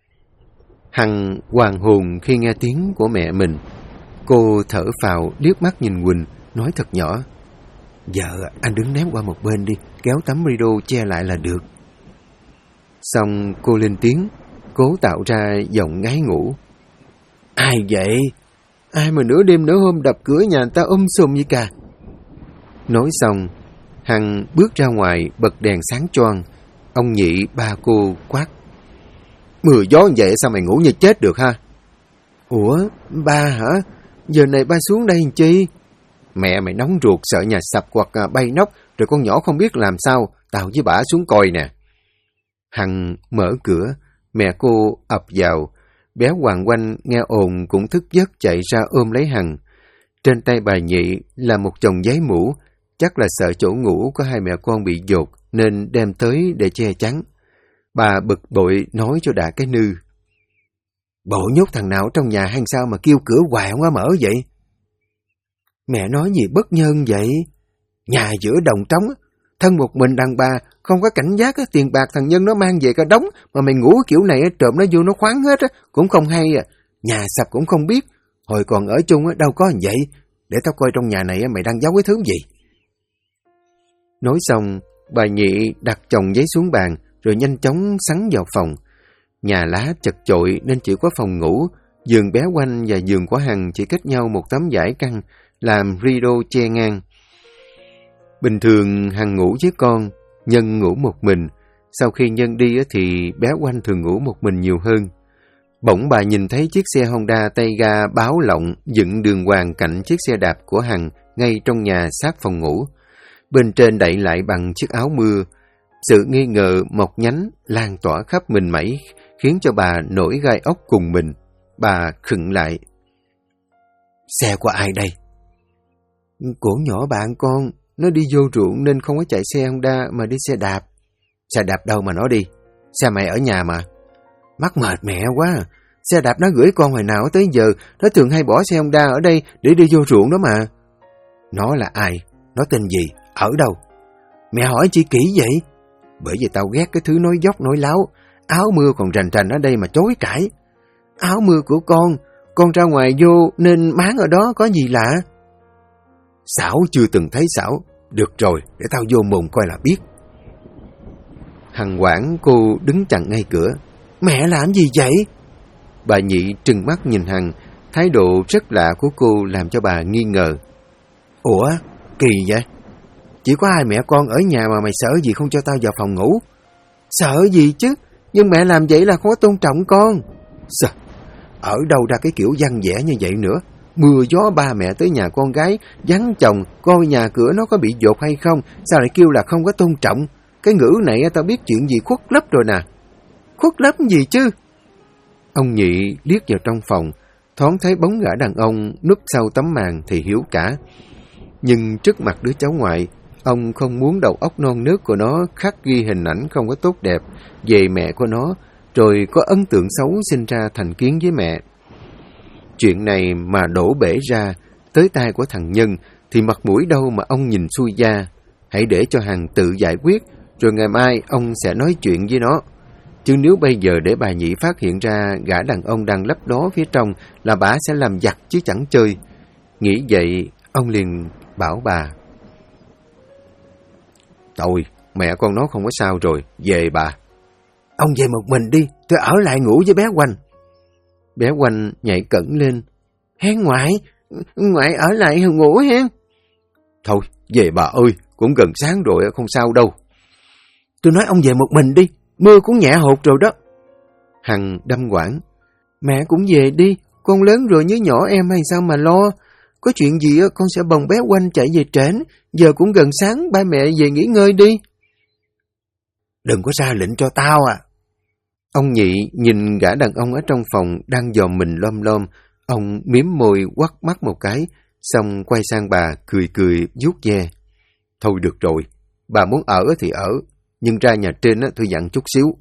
Hằng hoàng hồn khi nghe tiếng của mẹ mình. Cô thở phào liếc mắt nhìn Quỳnh, nói thật nhỏ. Vợ, anh đứng ném qua một bên đi, kéo tấm rideau che lại là được. Xong cô lên tiếng, cố tạo ra giọng ngái ngủ. Ai vậy? Ai mà nửa đêm nửa hôm đập cửa nhà người ta sùm vậy cả? Nói xong, Hằng bước ra ngoài bật đèn sáng choang. Ông Nhị ba cô quát. Mưa gió vậy sao mày ngủ như chết được ha? Ủa, ba hả? Giờ này ba xuống đây làm chi? Mẹ mày nóng ruột sợ nhà sập hoặc bay nóc, rồi con nhỏ không biết làm sao, tao với bả xuống coi nè. Hằng mở cửa, mẹ cô ập vào. Bé Hoàng Oanh nghe ồn cũng thức giấc chạy ra ôm lấy Hằng. Trên tay bà Nhị là một chồng giấy mũ, chắc là sợ chỗ ngủ có hai mẹ con bị dột nên đem tới để che chắn. Bà bực bội nói cho đã cái nư. Bộ nhốt thằng nào trong nhà hay sao mà kêu cửa hoài không có mở vậy? Mẹ nói gì bất nhân vậy? Nhà giữa đồng trống, thân một mình đàn bà, không có cảnh giác, tiền bạc thằng Nhân nó mang về cả đống, mà mày ngủ kiểu này trộm nó vô nó khoáng hết, cũng không hay. Nhà sập cũng không biết, hồi còn ở chung đâu có vậy. Để tao coi trong nhà này mày đang giấu cái thứ gì. Nói xong, bà Nhị đặt chồng giấy xuống bàn, rồi nhanh chóng sắn vào phòng. Nhà lá chật chội nên chỉ có phòng ngủ, giường bé Oanh và giường của Hằng chỉ cách nhau một tấm vải căng, làm rideau che ngang. Bình thường Hằng ngủ với con, Nhân ngủ một mình. Sau khi Nhân đi thì bé Oanh thường ngủ một mình nhiều hơn. Bỗng bà nhìn thấy chiếc xe Honda tay ga báo lộng dựng đường hoàng cạnh chiếc xe đạp của Hằng ngay trong nhà sát phòng ngủ. Bên trên đậy lại bằng chiếc áo mưa. Sự nghi ngờ mọc nhánh lan tỏa khắp mình mẩy, khiến cho bà nổi gai ốc cùng mình. Bà khựng lại. Xe của ai đây? Của nhỏ bạn con. Nó đi vô ruộng nên không có chạy xe Honda mà đi xe đạp. Xe đạp đâu mà nó đi? Xe mày ở nhà mà. Mắc mệt mẹ quá. Xe đạp nó gửi con hồi nào tới giờ. Nó thường hay bỏ xe Honda ở đây để đi vô ruộng đó mà. Nó là ai? Nó tên gì? Ở đâu? Mẹ hỏi chi kỹ vậy? Bởi vì tao ghét cái thứ nói dốc nói láo. Áo mưa còn rành rành ở đây mà chối cãi. Áo mưa của con ra ngoài vô nên máng ở đó có gì lạ? Xảo chưa từng thấy xảo. Được rồi, để tao vô mồm coi là biết. Hằng hoảng cô đứng chặn ngay cửa. Mẹ làm gì vậy? Bà Nhị trừng mắt nhìn Hằng. Thái độ rất lạ của cô làm cho bà nghi ngờ. Ủa, kỳ vậy? Chỉ có hai mẹ con ở nhà mà mày sợ gì không cho tao vào phòng ngủ? Sợ gì chứ? Nhưng mẹ làm vậy là không có tôn trọng con. Sao? Ở đâu ra cái kiểu văn vẻ như vậy nữa? Mưa gió ba mẹ tới nhà con gái, vắng chồng, coi nhà cửa nó có bị dột hay không, sao lại kêu là không có tôn trọng? Cái ngữ này tao biết chuyện gì khuất lấp rồi nè. Khuất lấp gì chứ? Ông Nhị liếc vào trong phòng, thoáng thấy bóng gã đàn ông núp sau tấm màn thì hiểu cả. Nhưng trước mặt đứa cháu ngoại, ông không muốn đầu óc non nớt của nó khắc ghi hình ảnh không có tốt đẹp về mẹ của nó, rồi có ấn tượng xấu sinh ra thành kiến với mẹ. Chuyện này mà đổ bể ra tới tai của thằng Nhân thì mặt mũi đâu mà ông nhìn xuôi da. Hãy để cho Hằng tự giải quyết, rồi ngày mai ông sẽ nói chuyện với nó. Chứ nếu bây giờ để bà Nhị phát hiện ra gã đàn ông đang lấp đó phía trong là bà sẽ làm giặt chứ chẳng chơi. Nghĩ vậy, ông liền bảo bà. Thôi, mẹ con nó không có sao rồi, về bà. Ông về một mình đi, tôi ở lại ngủ với bé Oanh. Bé Oanh nhảy cẩn lên. Hen ngoại, ngoại ở lại ngủ hen. Thôi, về bà ơi, cũng gần sáng rồi, không sao đâu. Tôi nói ông về một mình đi, mưa cũng nhẹ hột rồi đó. Hằng đâm quảng. Mẹ cũng về đi, con lớn rồi nhớ nhỏ em hay sao mà lo. Có chuyện gì con sẽ bồng bé Oanh chạy về trển, giờ cũng gần sáng, ba mẹ về nghỉ ngơi đi. Đừng có ra lệnh cho tao à. Ông Nhị nhìn gã đàn ông ở trong phòng đang dòm mình lom lom, ông miếm môi quắt mắt một cái, xong quay sang bà cười cười vuốt ve. Thôi được rồi, bà muốn ở thì ở, nhưng ra nhà trên tôi dặn chút xíu.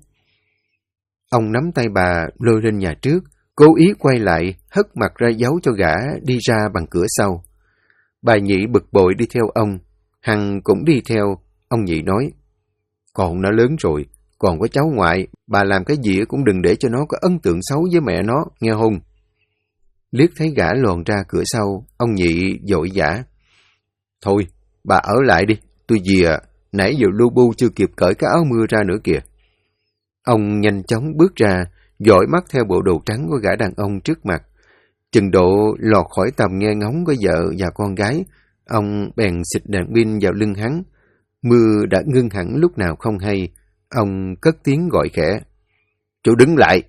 Ông nắm tay bà lôi lên nhà trước, cố ý quay lại, hất mặt ra dấu cho gã đi ra bằng cửa sau. Bà Nhị bực bội đi theo ông, Hằng cũng đi theo. Ông Nhị nói, con nó lớn rồi, còn có cháu ngoại, bà làm cái gì cũng đừng để cho nó có ấn tượng xấu với mẹ nó, nghe không? Liếc thấy gã lòn ra cửa sau, ông Nhị vội vã. Thôi, bà ở lại đi, tôi về à, nãy giờ lu bu chưa kịp cởi cái áo mưa ra nữa kìa. Ông nhanh chóng bước ra, dõi mắt theo bộ đồ trắng của gã đàn ông trước mặt. Chừng độ lọt khỏi tầm nghe ngóng của vợ và con gái, ông bèn xịt đèn pin vào lưng hắn. Mưa đã ngưng hẳn lúc nào không hay, ông cất tiếng gọi khẽ. Chú đứng lại!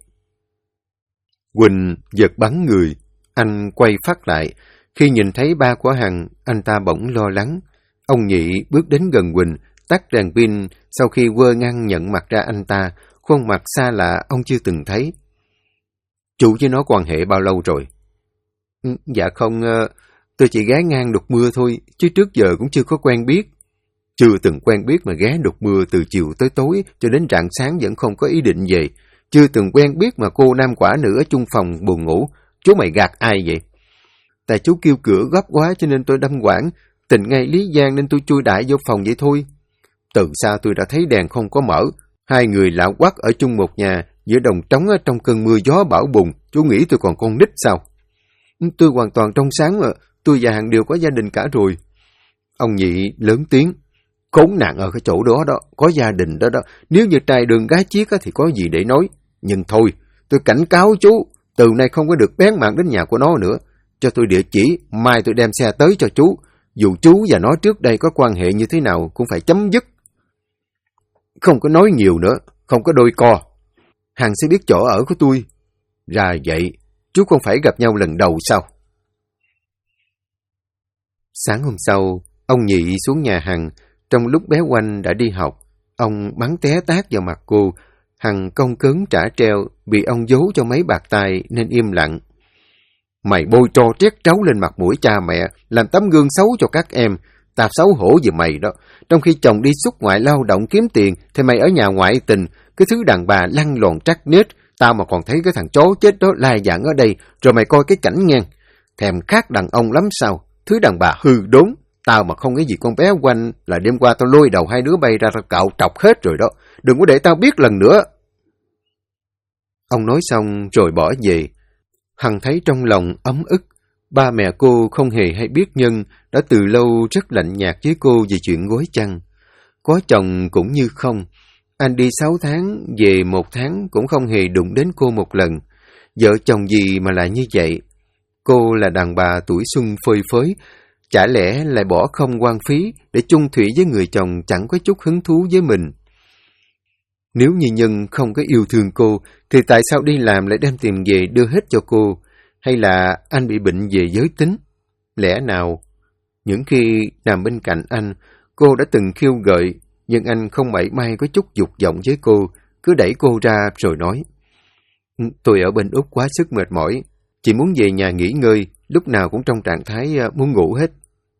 Quỳnh giật bắn người, anh quay phát lại. Khi nhìn thấy ba của Hằng, anh ta bỗng lo lắng. Ông Nhị bước đến gần Quỳnh, tắt đèn pin, sau khi quơ ngăn nhận mặt ra anh ta, khuôn mặt xa lạ ông chưa từng thấy. Chú với nó quan hệ bao lâu rồi? Dạ không, tôi chỉ ghé ngang đục mưa thôi, chứ trước giờ cũng chưa có quen biết. Chưa từng quen biết mà ghé đục mưa từ chiều tới tối cho đến rạng sáng vẫn không có ý định về. Chưa từng quen biết mà cô nam quả nữ ở chung phòng buồn ngủ. Chú mày gạt ai vậy? Tại chú kêu cửa gấp quá cho nên tôi đâm quảng, tình ngay lý gian nên tôi chui đại vô phòng vậy thôi. Từ xa tôi đã thấy đèn không có mở, hai người lạ quắc ở chung một nhà, giữa đồng trống ở trong cơn mưa gió bão bùng, chú nghĩ tôi còn con nít sao? Tôi hoàn toàn trong sáng mà, tôi và Hằng đều có gia đình cả rồi. Ông Nhị lớn tiếng, khốn nạn ở cái chỗ đó đó, có gia đình đó đó, nếu như trai đường gái chiếc thì có gì để nói. Nhưng thôi, tôi cảnh cáo chú, từ nay không có được bén mảng đến nhà của nó nữa. Cho tôi địa chỉ, mai tôi đem xe tới cho chú. Dù chú và nó trước đây có quan hệ như thế nào cũng phải chấm dứt. Không có nói nhiều nữa, không có đôi co. Hằng sẽ biết chỗ ở của tôi. Ra vậy, chú không phải gặp nhau lần đầu sao? Sáng hôm sau, ông Nhị xuống nhà Hằng. Trong lúc bé Oanh đã đi học, ông bắn té tát vào mặt cô. Hằng cong cớn trả treo, bị ông vố cho mấy bạt tai nên im lặng. Mày bôi tro trét tráo lên mặt mũi cha mẹ, làm tấm gương xấu cho các em. Tao xấu hổ về mày đó. Trong khi chồng đi xuất ngoại lao động kiếm tiền, thì mày ở nhà ngoại tình, cái thứ đàn bà lăn lòn trắc nết. Tao mà còn thấy cái thằng chó chết đó lai vãng ở đây, rồi mày coi cái cảnh ngang. Thèm khát đàn ông lắm sao? Thứ đàn bà hư đốn. Tao mà không cái gì con bé Oanh là đêm qua tao lôi đầu hai đứa bay ra tao cạo trọc hết rồi đó. Đừng có để tao biết lần nữa. Ông nói xong rồi bỏ về. Hằng thấy trong lòng ấm ức. Ba mẹ cô không hề hay biết Nhân, đã từ lâu rất lạnh nhạt với cô về chuyện gối chăn. Có chồng cũng như không. Anh đi 6 tháng, về 1 tháng cũng không hề đụng đến cô một lần. Vợ chồng gì mà lại như vậy? Cô là đàn bà tuổi xuân phơi phới, chả lẽ lại bỏ không hoang phí để chung thủy với người chồng chẳng có chút hứng thú với mình? Nếu như Nhân không có yêu thương cô, thì tại sao đi làm lại đem tiền về đưa hết cho cô? Hay là anh bị bệnh về giới tính? Lẽ nào? Những khi nằm bên cạnh anh, cô đã từng khiêu gợi, nhưng anh không mảy may có chút dục vọng với cô, cứ đẩy cô ra rồi nói. Tôi ở bên Úc quá sức mệt mỏi, chỉ muốn về nhà nghỉ ngơi, lúc nào cũng trong trạng thái muốn ngủ hết.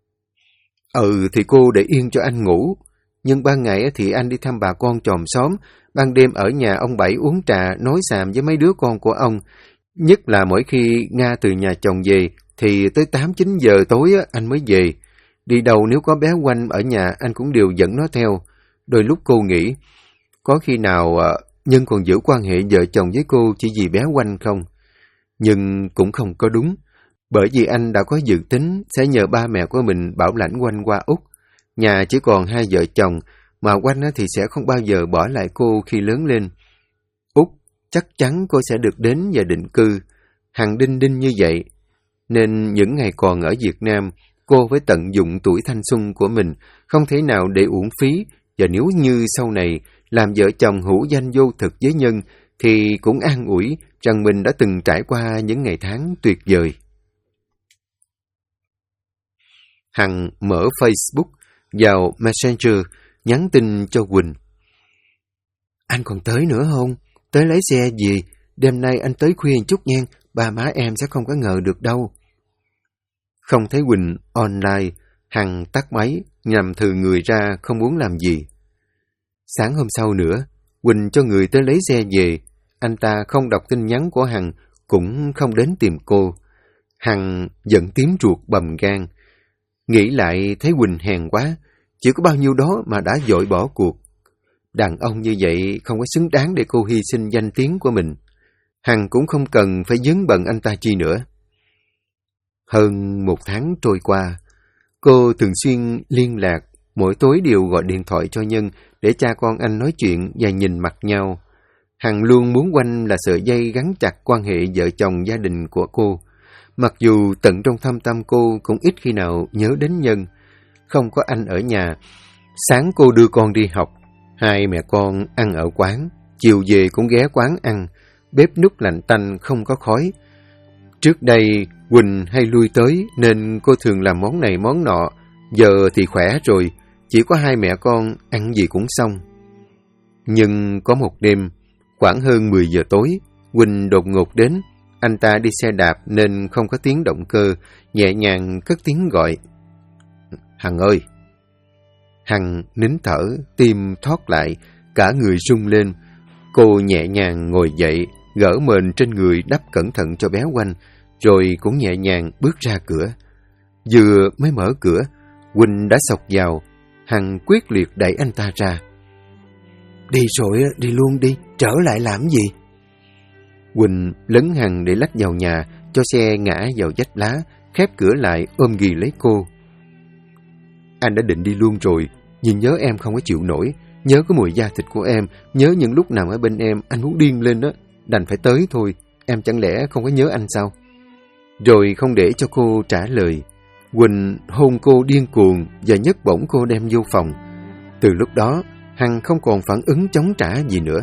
Thì cô để yên cho anh ngủ, nhưng ban ngày thì anh đi thăm bà con chòm xóm, ban đêm ở nhà ông Bảy uống trà, nói xàm với mấy đứa con của ông. Nhất là mỗi khi Nga từ nhà chồng về, thì tới 8-9 giờ tối anh mới về. Đi đâu nếu có bé Oanh ở nhà anh cũng đều dẫn nó theo. Đôi lúc cô nghĩ, có khi nào Nhân còn giữ quan hệ vợ chồng với cô chỉ vì bé Oanh không? Nhưng cũng không có đúng, bởi vì anh đã có dự tính sẽ nhờ ba mẹ của mình bảo lãnh Oanh qua Úc. Nhà chỉ còn hai vợ chồng, mà Oanh thì sẽ không bao giờ bỏ lại cô khi lớn lên. Úc chắc chắn cô sẽ được đến và định cư. Hằng đinh đinh như vậy. Nên những ngày còn ở Việt Nam, cô phải tận dụng tuổi thanh xuân của mình, không thể nào để uổng phí. Và nếu như sau này làm vợ chồng hữu danh vô thực với Nhân, thì cũng an ủi rằng mình đã từng trải qua những ngày tháng tuyệt vời. Hằng mở Facebook, vào Messenger, nhắn tin cho Quỳnh. Anh còn tới nữa không? Tới lấy xe gì? Đêm nay anh tới khuya một chút nha, ba má em sẽ không có ngờ được đâu. Không thấy Quỳnh online, Hằng tắt máy, nhằm thừ người ra không muốn làm gì. Sáng hôm sau nữa, Quỳnh cho người tới lấy xe về. Anh ta không đọc tin nhắn của Hằng, cũng không đến tìm cô. Hằng giận tím ruột bầm gan. Nghĩ lại thấy Quỳnh hèn quá, chỉ có bao nhiêu đó mà đã vội bỏ cuộc. Đàn ông như vậy không có xứng đáng để cô hy sinh danh tiếng của mình. Hằng cũng không cần phải vướng bận anh ta chi nữa. Hơn 1 tháng trôi qua, cô thường xuyên liên lạc, mỗi tối đều gọi điện thoại cho Nhân để cha con anh nói chuyện và nhìn mặt nhau. Hằng luôn muốn quanh là sợi dây gắn chặt quan hệ vợ chồng gia đình của cô. Mặc dù tận trong thâm tâm cô cũng ít khi nào nhớ đến Nhân. Không có anh ở nhà, sáng cô đưa con đi học, hai mẹ con ăn ở quán, chiều về cũng ghé quán ăn, bếp núc lạnh tanh không có khói. Trước đây Quỳnh hay lui tới nên cô thường làm món này món nọ, giờ thì khỏe rồi, chỉ có hai mẹ con ăn gì cũng xong. Nhưng có một đêm, khoảng hơn 10 giờ tối, Quỳnh đột ngột đến. Anh ta đi xe đạp nên không có tiếng động cơ, nhẹ nhàng cất tiếng gọi. Hằng ơi! Hằng nín thở, tim thoát lại, cả người rung lên. Cô nhẹ nhàng ngồi dậy, gỡ mền trên người đắp cẩn thận cho bé Oanh, rồi cũng nhẹ nhàng bước ra cửa. Vừa mới mở cửa, Quỳnh đã xộc vào. Hằng quyết liệt đẩy anh ta ra. Đi rồi, đi luôn đi, trở lại làm gì? Quỳnh lấn Hằng để lách vào nhà, cho xe ngã vào vách lá, khép cửa lại ôm ghì lấy cô. Anh đã định đi luôn rồi, nhưng nhớ em không có chịu nổi, nhớ cái mùi da thịt của em, nhớ những lúc nằm ở bên em, anh muốn điên lên đó, đành phải tới thôi, em chẳng lẽ không có nhớ anh sao? Rồi không để cho cô trả lời, Quỳnh hôn cô điên cuồng và nhấc bổng cô đem vô phòng. Từ lúc đó, Hằng không còn phản ứng chống trả gì nữa.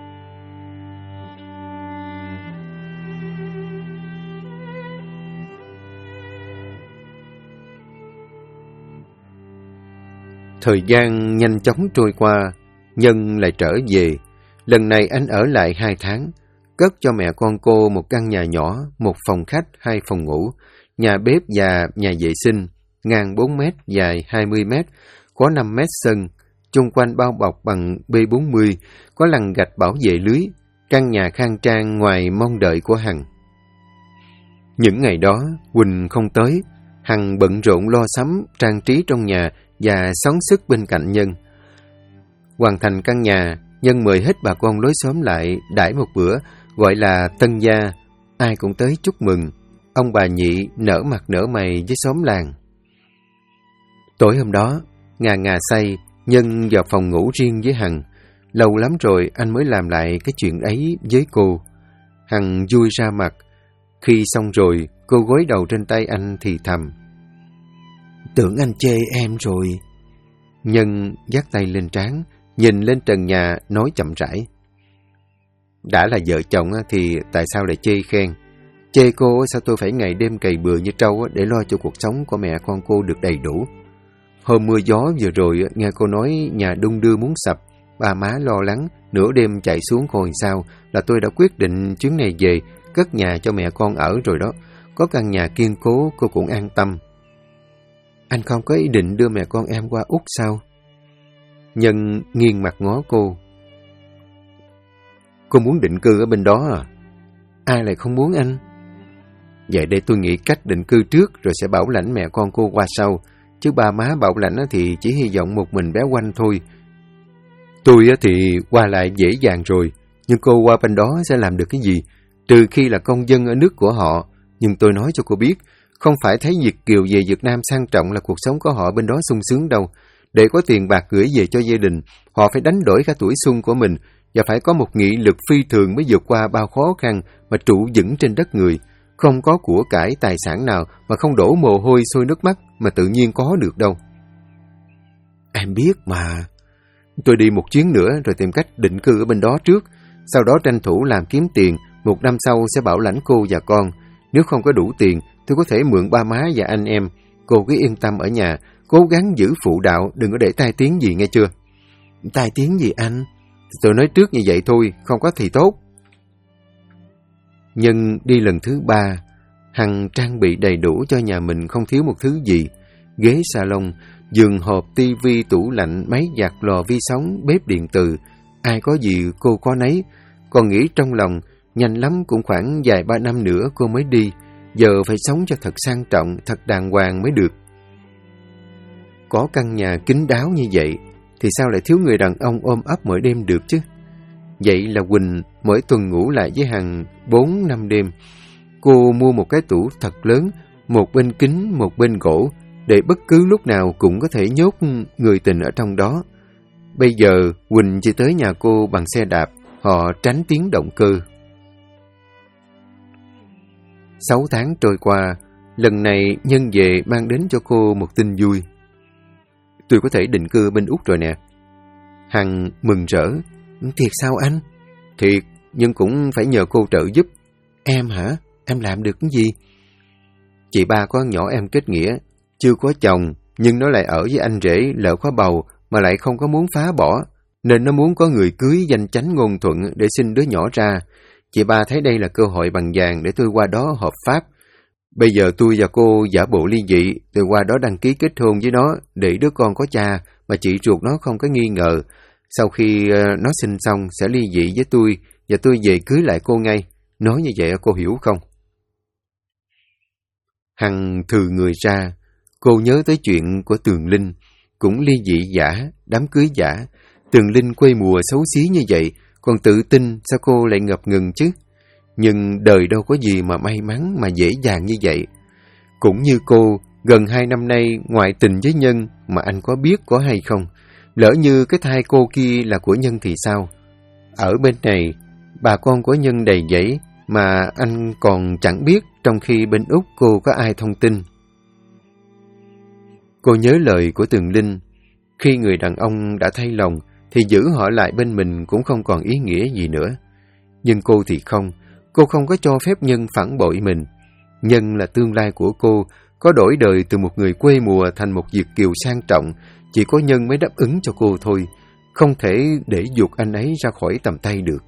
Thời gian nhanh chóng trôi qua, Nhân lại trở về. Lần này anh ở lại 2 tháng, cất cho mẹ con cô một căn nhà nhỏ, 1 phòng khách, 2 phòng ngủ, nhà bếp và nhà vệ sinh, ngang 4 mét, dài 20 mét, có 5 mét sân, chung quanh bao bọc bằng B40, có lằn gạch bảo vệ lưới, căn nhà khang trang ngoài mong đợi của Hằng. Những ngày đó, Quỳnh không tới, Hằng bận rộn lo sắm, trang trí trong nhà và xón sức bên cạnh Nhân. Hoàn thành căn nhà, Nhân mời hết bà con lối xóm lại đãi một bữa, gọi là tân gia. Ai cũng tới chúc mừng. Ông bà Nhị nở mặt nở mày với xóm làng. Tối hôm đó, ngà say, Nhân vào phòng ngủ riêng với Hằng. Lâu lắm rồi anh mới làm lại cái chuyện ấy với cô. Hằng vui ra mặt. Khi xong rồi, cô gối đầu trên tay anh thì thầm. Tưởng anh chê em rồi. Nhân dắt tay lên trán, nhìn lên trần nhà, nói chậm rãi. Đã là vợ chồng thì tại sao lại chê khen? Chê cô sao tôi phải ngày đêm cày bừa như trâu để lo cho cuộc sống của mẹ con cô được đầy đủ. Hôm mưa gió vừa rồi nghe cô nói nhà đung đưa muốn sập, ba má lo lắng, nửa đêm chạy xuống coi sao là tôi đã quyết định chuyến này về, cất nhà cho mẹ con ở rồi đó. Có căn nhà kiên cố cô cũng an tâm. Anh không có ý định đưa mẹ con em qua Úc sao? Nhân nghiêng mặt ngó cô. Cô muốn định cư ở bên đó à? Ai lại không muốn anh? Vậy để tôi nghĩ cách định cư trước rồi sẽ bảo lãnh mẹ con cô qua sau. Chứ ba má bảo lãnh thì chỉ hy vọng một mình bé Oanh thôi. Tôi thì qua lại dễ dàng rồi, nhưng cô qua bên đó sẽ làm được cái gì? Trừ khi là công dân ở nước của họ. Nhưng tôi nói cho cô biết, không phải thấy Việt kiều về Việt Nam sang trọng là cuộc sống của họ bên đó sung sướng đâu. Để có tiền bạc gửi về cho gia đình, họ phải đánh đổi cả tuổi xuân của mình và phải có một nghị lực phi thường mới vượt qua bao khó khăn mà trụ vững trên đất người. Không có của cải tài sản nào mà không đổ mồ hôi sôi nước mắt mà tự nhiên có được đâu. Em biết mà. Tôi đi một chuyến nữa rồi tìm cách định cư ở bên đó trước, sau đó tranh thủ làm kiếm tiền, 1 năm sau sẽ bảo lãnh cô và con. Nếu không có đủ tiền, tôi có thể mượn ba má và anh em. Cô cứ yên tâm ở nhà, cố gắng giữ phụ đạo, đừng có để tai tiếng gì nghe chưa? Tai tiếng gì anh? Tôi nói trước như vậy thôi, không có thì tốt. Nhân đi lần thứ 3, Hằng trang bị đầy đủ cho nhà mình không thiếu một thứ gì. Ghế salon, giường hộp, tivi, tủ lạnh, máy giặt, lò vi sóng, bếp điện từ. Ai có gì cô có nấy. Còn nghĩ trong lòng, nhanh lắm cũng khoảng vài 3 năm nữa cô mới đi. Giờ phải sống cho thật sang trọng, thật đàng hoàng mới được. Có căn nhà kín đáo như vậy, thì sao lại thiếu người đàn ông ôm ấp mỗi đêm được chứ? Vậy là Quỳnh mỗi tuần ngủ lại với Hằng 4-5 đêm. Cô mua một cái tủ thật lớn, một bên kính, một bên gỗ, để bất cứ lúc nào cũng có thể nhốt người tình ở trong đó. Bây giờ, Quỳnh chỉ tới nhà cô bằng xe đạp, họ tránh tiếng động cơ. 6 tháng trôi qua, lần này Nhân về mang đến cho cô một tin vui. Tôi có thể định cư bên Úc rồi nè. Hằng mừng rỡ. Thiệt sao anh? Thiệt, nhưng cũng phải nhờ cô trợ giúp. Em hả? Em làm được cái gì? Chị ba có nhỏ em kết nghĩa, chưa có chồng, nhưng nó lại ở với anh rể lỡ có bầu mà lại không có muốn phá bỏ, nên nó muốn có người cưới danh chánh ngôn thuận để sinh đứa nhỏ ra. Chị ba thấy đây là cơ hội bằng vàng để tôi qua đó hợp pháp. Bây giờ tôi và cô giả bộ ly dị, tôi qua đó đăng ký kết hôn với nó để đứa con có cha mà chị ruột nó không có nghi ngờ. Sau khi nó sinh xong sẽ ly dị với tôi và tôi về cưới lại cô ngay. Nói như vậy cô hiểu không? Hằng thừ người ra, cô nhớ tới chuyện của Tường Linh, cũng ly dị giả, đám cưới giả. Tường Linh quê mùa xấu xí như vậy, còn tự tin sao cô lại ngập ngừng chứ? Nhưng đời đâu có gì mà may mắn mà dễ dàng như vậy. Cũng như cô, gần 2 năm nay ngoại tình với Nhân mà anh có biết có hay không? Lỡ như cái thai cô kia là của Nhân thì sao? Ở bên này, bà con của Nhân đầy dẫy mà anh còn chẳng biết, trong khi bên Úc cô có ai thông tin. Cô nhớ lời của Tường Linh, khi người đàn ông đã thay lòng thì giữ họ lại bên mình cũng không còn ý nghĩa gì nữa. Nhưng cô thì không, cô không có cho phép Nhân phản bội mình. Nhân là tương lai của cô, có đổi đời từ một người quê mùa thành một việt kiều sang trọng, chỉ có Nhân mới đáp ứng cho cô thôi, không thể để giục anh ấy ra khỏi tầm tay được.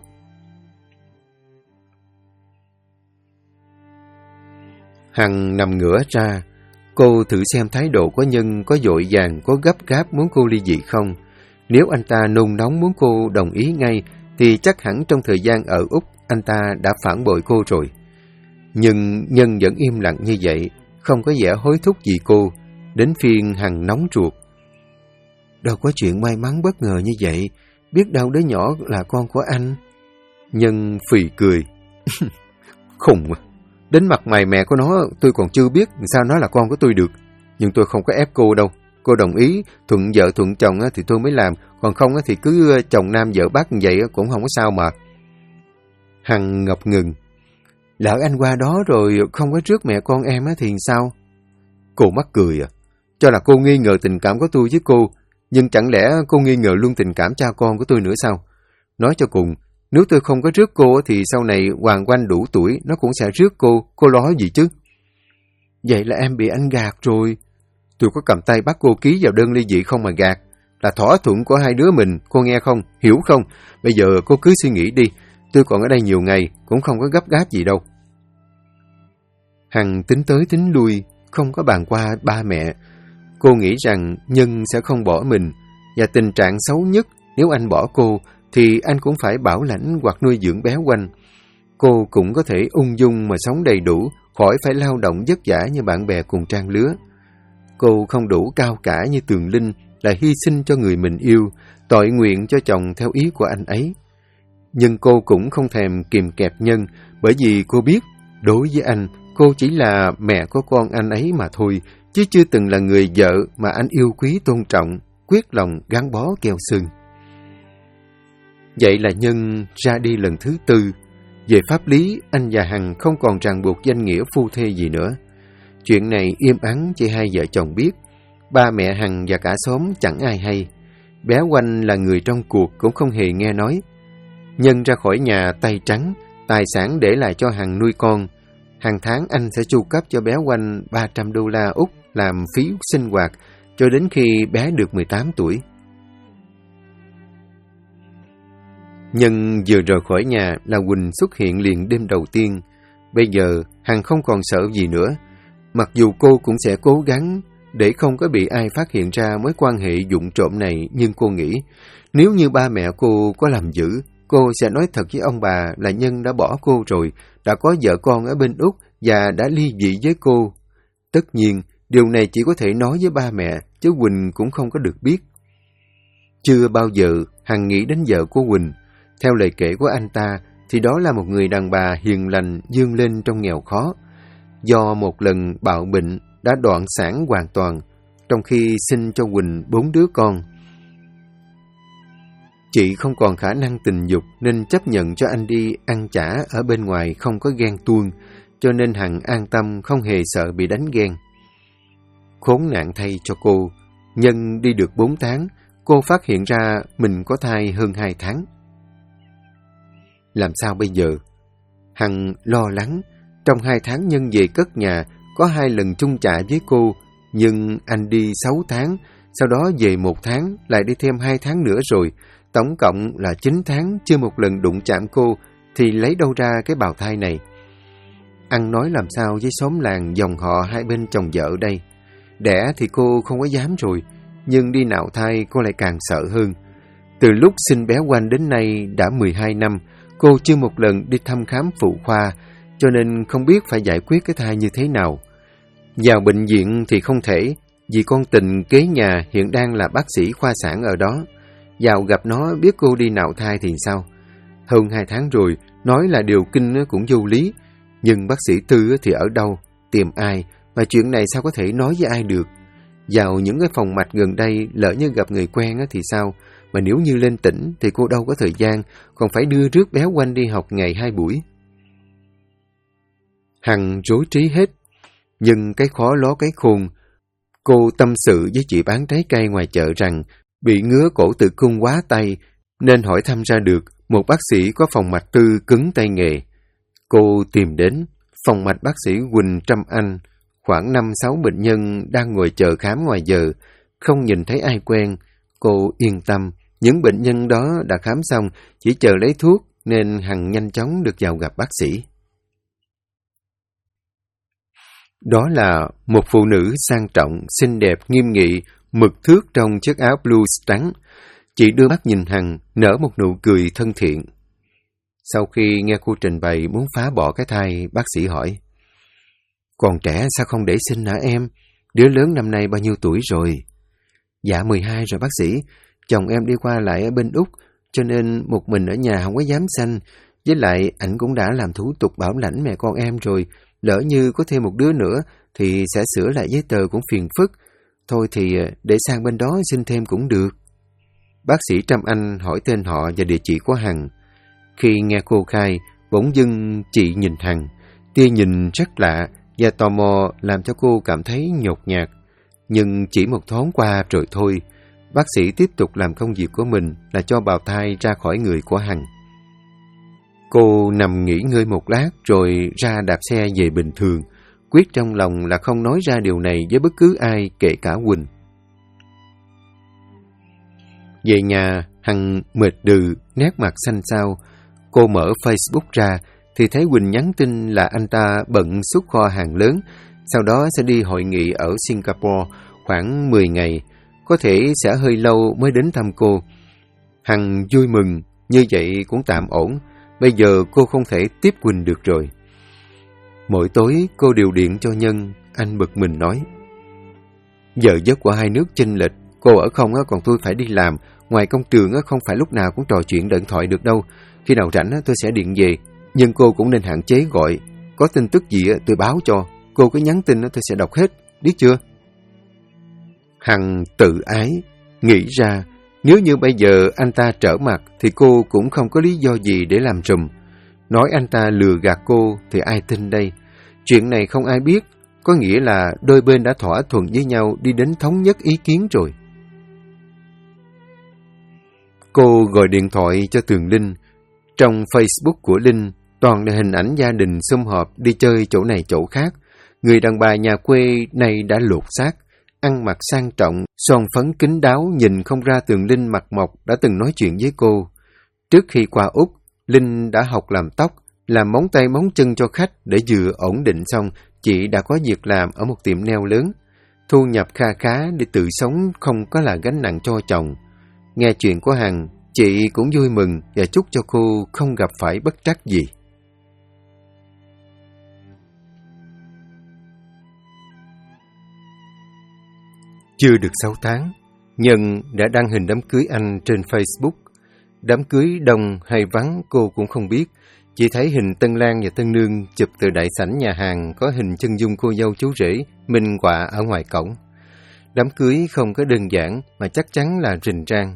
Hằng nằm ngửa ra, cô thử xem thái độ của Nhân có vội vàng, có gấp gáp muốn cô ly dị không. Nếu anh ta nôn nóng muốn cô đồng ý ngay, thì chắc hẳn trong thời gian ở Úc, anh ta đã phản bội cô rồi. Nhưng Nhân vẫn im lặng như vậy, không có vẻ hối thúc gì cô, đến phiên Hằng nóng ruột. Đâu có chuyện may mắn bất ngờ như vậy, biết đâu đứa nhỏ là con của anh. Nhân phì cười. Khùng à, đến mặt mày mẹ của nó tôi còn chưa biết sao nó là con của tôi được. Nhưng tôi không có ép cô đâu. Cô đồng ý, thuận vợ thuận chồng thì tôi mới làm, còn không thì cứ chồng nam vợ bắt như vậy cũng không có sao mà. Hằng ngập ngừng. Lỡ anh qua đó rồi không có rước mẹ con em thì sao? Cô mắc cười à? Cho là cô nghi ngờ tình cảm của tôi với cô, nhưng chẳng lẽ cô nghi ngờ luôn tình cảm cha con của tôi nữa sao? Nói cho cùng, nếu tôi không có rước cô thì sau này Hoàng Oanh đủ tuổi nó cũng sẽ rước cô lo gì chứ? Vậy là em bị anh gạt rồi. Tôi có cầm tay bắt cô ký vào đơn ly dị không mà gạt. Là thỏa thuận của hai đứa mình, cô nghe không, hiểu không? Bây giờ cô cứ suy nghĩ đi, tôi còn ở đây nhiều ngày, cũng không có gấp gáp gì đâu. Hằng tính tới tính lui, không có bàn qua ba mẹ. Cô nghĩ rằng Nhân sẽ không bỏ mình, và tình trạng xấu nhất nếu anh bỏ cô, thì anh cũng phải bảo lãnh hoặc nuôi dưỡng bé Oanh. Cô cũng có thể ung dung mà sống đầy đủ, khỏi phải lao động vất vả như bạn bè cùng trang lứa. Cô không đủ cao cả như Tường Linh là hy sinh cho người mình yêu, tội nguyện cho chồng theo ý của anh ấy. Nhưng cô cũng không thèm kìm kẹp Nhân, bởi vì cô biết, đối với anh, cô chỉ là mẹ của con anh ấy mà thôi, chứ chưa từng là người vợ mà anh yêu quý tôn trọng, quyết lòng gắn bó keo sơn. Vậy là Nhân ra đi lần thứ 4. Về pháp lý, anh và Hằng không còn ràng buộc danh nghĩa phu thê gì nữa. Chuyện này im ắng chỉ hai vợ chồng biết. Ba mẹ Hằng và cả xóm chẳng ai hay. Bé Oanh là người trong cuộc cũng không hề nghe nói. Nhân ra khỏi nhà tay trắng, tài sản để lại cho Hằng nuôi con. Hàng tháng anh sẽ chu cấp cho bé Oanh $300 Úc làm phí sinh hoạt cho đến khi bé được 18 tuổi. Nhân vừa rời khỏi nhà là Quỳnh xuất hiện liền đêm đầu tiên. Bây giờ Hằng không còn sợ gì nữa. Mặc dù cô cũng sẽ cố gắng để không có bị ai phát hiện ra mối quan hệ vụng trộm này, nhưng cô nghĩ nếu như ba mẹ cô có làm dữ, cô sẽ nói thật với ông bà là Nhân đã bỏ cô rồi, đã có vợ con ở bên Úc và đã ly dị với cô. Tất nhiên, điều này chỉ có thể nói với ba mẹ, chứ Quỳnh cũng không có được biết. Chưa bao giờ Hằng nghĩ đến vợ của Quỳnh. Theo lời kể của anh ta, thì đó là một người đàn bà hiền lành vươn lên trong nghèo khó. Do một lần bạo bệnh đã đoạn sản hoàn toàn, trong khi sinh cho Quỳnh 4 đứa con. Chị không còn khả năng tình dục nên chấp nhận cho anh đi ăn chả ở bên ngoài không có ghen tuông, cho nên Hằng an tâm không hề sợ bị đánh ghen. Khốn nạn thay cho cô, Nhân đi được 4 tháng, cô phát hiện ra mình có thai hơn 2 tháng. Làm sao bây giờ? Hằng lo lắng. Trong 2 tháng Nhân về cất nhà, có 2 lần chung trại với cô, nhưng anh đi 6 tháng, sau đó về 1 tháng, lại đi thêm 2 tháng nữa rồi. Tổng cộng là 9 tháng chưa một lần đụng chạm cô, thì lấy đâu ra cái bào thai này? Ăn nói làm sao với xóm làng dòng họ hai bên chồng vợ đây? Đẻ thì cô không có dám rồi, nhưng đi nạo thai cô lại càng sợ hơn. Từ lúc sinh bé Oanh đến nay đã 12 năm, cô chưa một lần đi thăm khám phụ khoa, cho nên không biết phải giải quyết cái thai như thế nào. Vào bệnh viện thì không thể, vì con Tình kế nhà hiện đang là bác sĩ khoa sản ở đó. Vào gặp nó biết cô đi nạo thai thì sao? Hơn 2 tháng rồi, nói là điều kinh cũng vô lý. Nhưng bác sĩ Tư thì ở đâu? Tìm ai? Mà chuyện này sao có thể nói với ai được? Vào những cái phòng mạch gần đây, lỡ như gặp người quen thì sao? Mà nếu như lên tỉnh thì cô đâu có thời gian, còn phải đưa rước bé Oanh đi học ngày 2 buổi. Hằng rối trí hết, nhưng cái khó ló cái khôn. Cô tâm sự với chị bán trái cây ngoài chợ rằng bị ngứa cổ tử cung quá tay, nên hỏi thăm ra được một bác sĩ có phòng mạch Tư cứng tay nghề. Cô tìm đến phòng mạch bác sĩ Quỳnh Trâm Anh, khoảng 5-6 bệnh nhân đang ngồi chờ khám ngoài giờ, không nhìn thấy ai quen. Cô yên tâm, những bệnh nhân đó đã khám xong, chỉ chờ lấy thuốc, nên Hằng nhanh chóng được vào gặp bác sĩ. Đó là một phụ nữ sang trọng, xinh đẹp, nghiêm nghị, mực thước trong chiếc áo blues trắng. Chị đưa mắt nhìn Hằng, nở một nụ cười thân thiện. Sau khi nghe cô trình bày muốn phá bỏ cái thai, bác sĩ hỏi: Còn trẻ sao không để sinh hả em? Đứa lớn năm nay bao nhiêu tuổi rồi? Dạ 12 rồi bác sĩ. Chồng em đi qua lại ở bên Úc, cho nên một mình ở nhà không có dám sanh. Với lại ảnh cũng đã làm thủ tục bảo lãnh mẹ con em rồi. Lỡ như có thêm một đứa nữa thì sẽ sửa lại giấy tờ cũng phiền phức. Thôi thì để sang bên đó sinh thêm cũng được. Bác sĩ Trâm Anh hỏi tên họ và địa chỉ của Hằng. Khi nghe cô khai, bỗng dưng chị nhìn Hằng. Tia nhìn rất lạ và tò mò làm cho cô cảm thấy nhột nhạt. Nhưng chỉ một thoáng qua rồi thôi. Bác sĩ tiếp tục làm công việc của mình là cho bào thai ra khỏi người của Hằng. Cô nằm nghỉ ngơi một lát rồi ra đạp xe về bình thường, quyết trong lòng là không nói ra điều này với bất cứ ai, kể cả Quỳnh. Về nhà, Hằng mệt đừ, nét mặt xanh xao. Cô mở Facebook ra thì thấy Quỳnh nhắn tin là anh ta bận xuất kho hàng lớn, sau đó sẽ đi hội nghị ở Singapore khoảng 10 ngày, có thể sẽ hơi lâu mới đến thăm cô. Hằng vui mừng, như vậy cũng tạm ổn. Bây giờ cô không thể tiếp Quỳnh được rồi. Mỗi tối cô đều điện cho Nhân. Anh bực mình nói: Giờ giấc của hai nước chênh lệch, cô ở không còn tôi phải đi làm. Ngoài công trường không phải lúc nào cũng trò chuyện điện thoại được đâu. Khi nào rảnh tôi sẽ điện về. Nhưng cô cũng nên hạn chế gọi. Có tin tức gì tôi báo cho. Cô cứ nhắn tin tôi sẽ đọc hết, biết chưa? Hằng tự ái, nghĩ ra nếu như bây giờ anh ta trở mặt thì cô cũng không có lý do gì để làm rùm. Nói anh ta lừa gạt cô thì ai tin đây? Chuyện này không ai biết, có nghĩa là đôi bên đã thỏa thuận với nhau đi đến thống nhất ý kiến rồi. Cô gọi điện thoại cho Tường Linh. Trong Facebook của Linh, toàn là hình ảnh gia đình sum họp đi chơi chỗ này chỗ khác. Người đàn bà nhà quê này đã lột xác, ăn mặc sang trọng, son phấn kín đáo, nhìn không ra tường Linh mặt mộc đã từng nói chuyện với cô. Trước khi qua Úc, Linh đã học làm tóc, làm móng tay móng chân cho khách để vừa ổn định xong, chị đã có việc làm ở một tiệm nail lớn. Thu nhập kha khá để tự sống, không có là gánh nặng cho chồng. Nghe chuyện của Hằng, chị cũng vui mừng và chúc cho cô không gặp phải bất trắc gì. Chưa được 6 tháng, Nhân đã đăng hình đám cưới anh trên Facebook. Đám cưới đông hay vắng cô cũng không biết, chỉ thấy hình tân lang và tân nương chụp từ đại sảnh nhà hàng có hình chân dung cô dâu chú rể minh họa ở ngoài cổng. Đám cưới không có đơn giản mà chắc chắn là rình rang.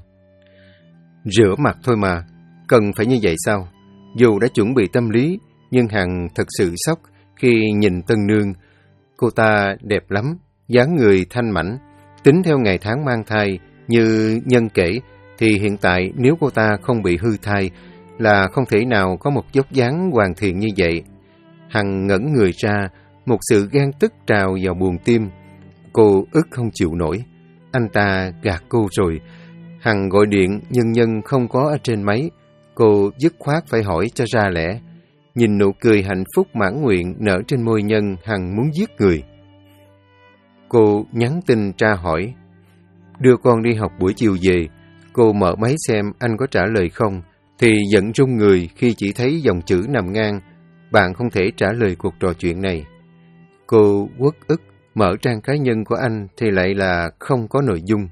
Rửa mặt thôi mà, cần phải như vậy sao? Dù đã chuẩn bị tâm lý, nhưng Hằng thật sự sốc khi nhìn tân nương. Cô ta đẹp lắm, dáng người thanh mảnh. Tính theo ngày tháng mang thai, như Nhân kể, thì hiện tại nếu cô ta không bị hư thai là không thể nào có một dốc dáng hoàn thiện như vậy. Hằng ngẩn người ra, một sự ghen tức trào vào buồng tim. Cô ức không chịu nổi. Anh ta gạt cô rồi. Hằng gọi điện nhưng Nhân không có ở trên máy. Cô dứt khoát phải hỏi cho ra lẽ. Nhìn nụ cười hạnh phúc mãn nguyện nở trên môi Nhân, Hằng muốn giết người. Cô nhắn tin tra hỏi. Đưa con đi học buổi chiều về. Cô mở máy xem anh có trả lời không, thì giận run người khi chỉ thấy dòng chữ nằm ngang. Bạn không thể trả lời cuộc trò chuyện này. Cô uất ức mở trang cá nhân của anh thì lại là không có nội dung.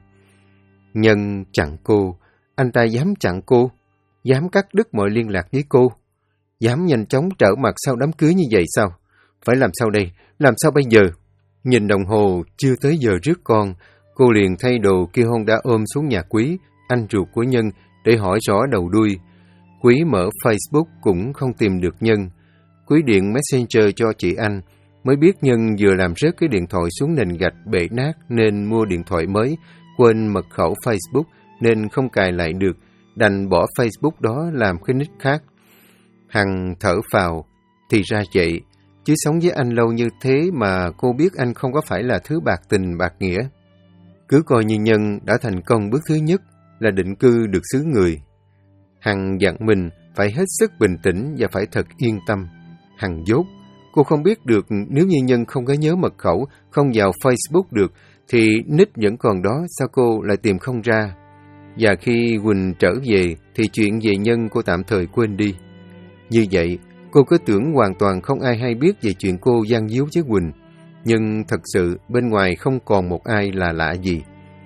Nhân chặn cô. Anh ta dám chặn cô, dám cắt đứt mọi liên lạc với cô, dám nhanh chóng trở mặt sau đám cưới như vậy sao? Phải làm sao đây? Làm sao bây giờ? Nhìn đồng hồ chưa tới giờ rước con, cô liền thay đồ kêu Honda ôm xuống nhà Quý, anh ruột của Nhân, để hỏi rõ đầu đuôi. Quý mở Facebook cũng không tìm được Nhân. Quý điện Messenger cho chị anh, mới biết Nhân vừa làm rớt cái điện thoại xuống nền gạch bể nát nên mua điện thoại mới, quên mật khẩu Facebook nên không cài lại được, đành bỏ Facebook đó làm cái nick khác. Hằng thở phào, thì ra vậy, chứ sống với anh lâu như thế mà cô biết anh không có phải là thứ bạc tình bạc nghĩa. Cứ coi như Nhân đã thành công bước thứ nhất là định cư được xứ người. Hằng dặn mình phải hết sức bình tĩnh và phải thật yên tâm. Hằng dốt, cô không biết được nếu như Nhân không có nhớ mật khẩu, không vào Facebook được, thì nick vẫn còn đó, sao cô lại tìm không ra? Và khi Quỳnh trở về, thì chuyện về Nhân cô tạm thời quên đi. Như vậy, cô cứ tưởng hoàn toàn không ai hay biết về chuyện cô gian díu với Quỳnh. Nhưng thật sự bên ngoài không còn một ai là lạ gì.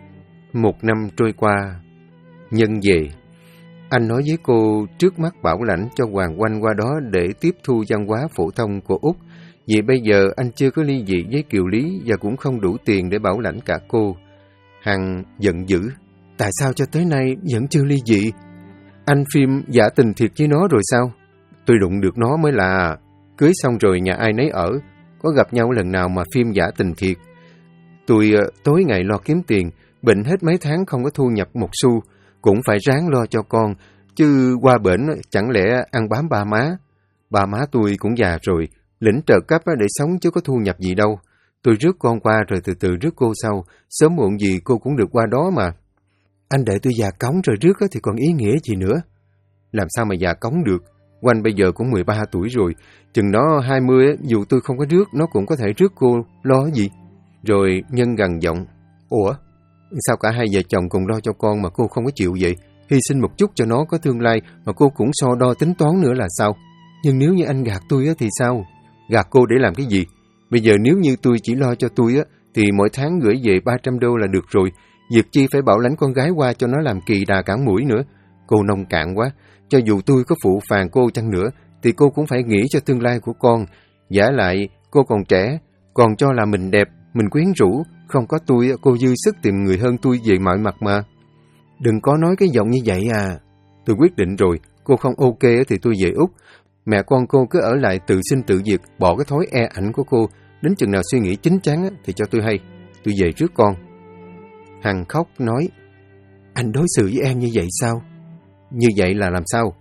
1 năm trôi qua, Nhân về. Anh nói với cô trước mắt bảo lãnh cho Hoàng Oanh qua đó để tiếp thu văn hóa phổ thông của Úc. Vì bây giờ anh chưa có ly dị với Kiều Lý và cũng không đủ tiền để bảo lãnh cả cô. Hằng giận dữ. Tại sao cho tới nay vẫn chưa ly dị? Anh phim giả tình thiệt với nó rồi sao? Tôi đụng được nó mới là cưới xong rồi nhà ai nấy ở. Có gặp nhau lần nào mà phim giả tình thiệt. Tôi tối ngày lo kiếm tiền, bệnh hết mấy tháng không có thu nhập một xu, cũng phải ráng lo cho con, chứ qua bển chẳng lẽ ăn bám ba má. Ba má tôi cũng già rồi, lĩnh trợ cấp để sống chứ có thu nhập gì đâu. Tôi rước con qua rồi từ từ rước cô sau, sớm muộn gì cô cũng được qua đó mà. Anh đợi tôi già cống rồi rước thì còn ý nghĩa gì nữa. Làm sao mà già cống được? Oanh bây giờ cũng 13 tuổi rồi, chừng nó 20, dù tôi không có rước, nó cũng có thể rước cô, lo gì? Rồi Nhân gằn giọng, ủa, sao cả hai vợ chồng cùng lo cho con mà cô không có chịu vậy? Hy sinh một chút cho nó có tương lai mà cô cũng so đo tính toán nữa là sao? Nhưng nếu như anh gạt tôi thì sao? Gạt cô để làm cái gì? Bây giờ nếu như tôi chỉ lo cho tôi thì mỗi tháng gửi về 300 đô là được rồi. Việc chi phải bảo lãnh con gái qua cho nó làm kỳ đà cản mũi nữa. Cô nông cạn quá. Cho dù tôi có phụ phàng cô chăng nữa, thì cô cũng phải nghĩ cho tương lai của con. Vả lại, cô còn trẻ, còn cho là mình đẹp, mình quyến rũ. Không có tôi, cô dư sức tìm người hơn tôi về mọi mặt mà. Đừng có nói cái giọng như vậy à. Tôi quyết định rồi, cô không ok thì tôi về Úc. Mẹ con cô cứ ở lại tự sinh tự diệt, bỏ cái thói e ảnh của cô. Đến chừng nào suy nghĩ chín chắn thì cho tôi hay. Tôi về trước con. Hằng khóc nói, anh đối xử với em như vậy sao? Như vậy là làm sao?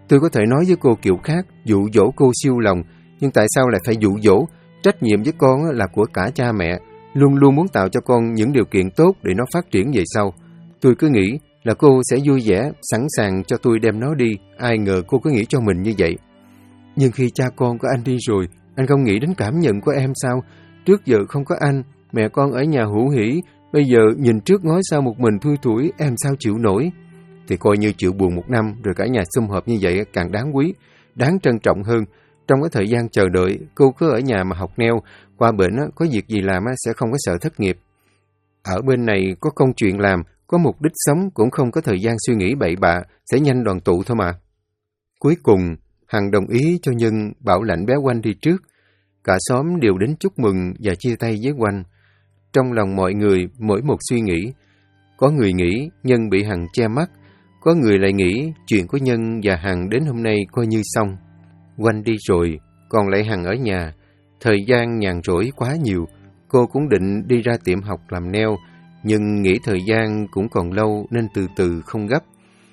Tôi có thể nói với cô kiểu khác, dụ dỗ cô siêu lòng, nhưng tại sao lại phải dụ dỗ? Trách nhiệm với con là của cả cha mẹ, luôn luôn muốn tạo cho con những điều kiện tốt để nó phát triển về sau. Tôi cứ nghĩ là cô sẽ vui vẻ, sẵn sàng cho tôi đem nó đi, ai ngờ cô cứ nghĩ cho mình như vậy. Nhưng khi cha con của anh đi rồi, anh không nghĩ đến cảm nhận của em sao? Trước giờ không có anh, mẹ con ở nhà hữu hỉ, bây giờ nhìn trước ngó sau một mình thui thủi, em sao chịu nổi? Thì coi như chịu buồn một năm, rồi cả nhà sum họp như vậy càng đáng quý, đáng trân trọng hơn. Trong cái thời gian chờ đợi, cô cứ ở nhà mà học neo, qua bển có việc gì làm sẽ không có sợ thất nghiệp. Ở bên này có công chuyện làm, có mục đích sống, cũng không có thời gian suy nghĩ bậy bạ, sẽ nhanh đoàn tụ thôi mà. Cuối cùng, Hằng đồng ý cho Nhân bảo lãnh bé Oanh đi trước. Cả xóm đều đến chúc mừng và chia tay với Oanh. Trong lòng mọi người mỗi một suy nghĩ. Có người nghĩ Nhân bị Hằng che mắt, có người lại nghĩ chuyện của Nhân và Hằng đến hôm nay coi như xong. Oanh đi rồi, còn lại Hằng ở nhà. Thời gian nhàn rỗi quá nhiều, cô cũng định đi ra tiệm học làm nail, nhưng nghĩ thời gian cũng còn lâu nên từ từ không gấp.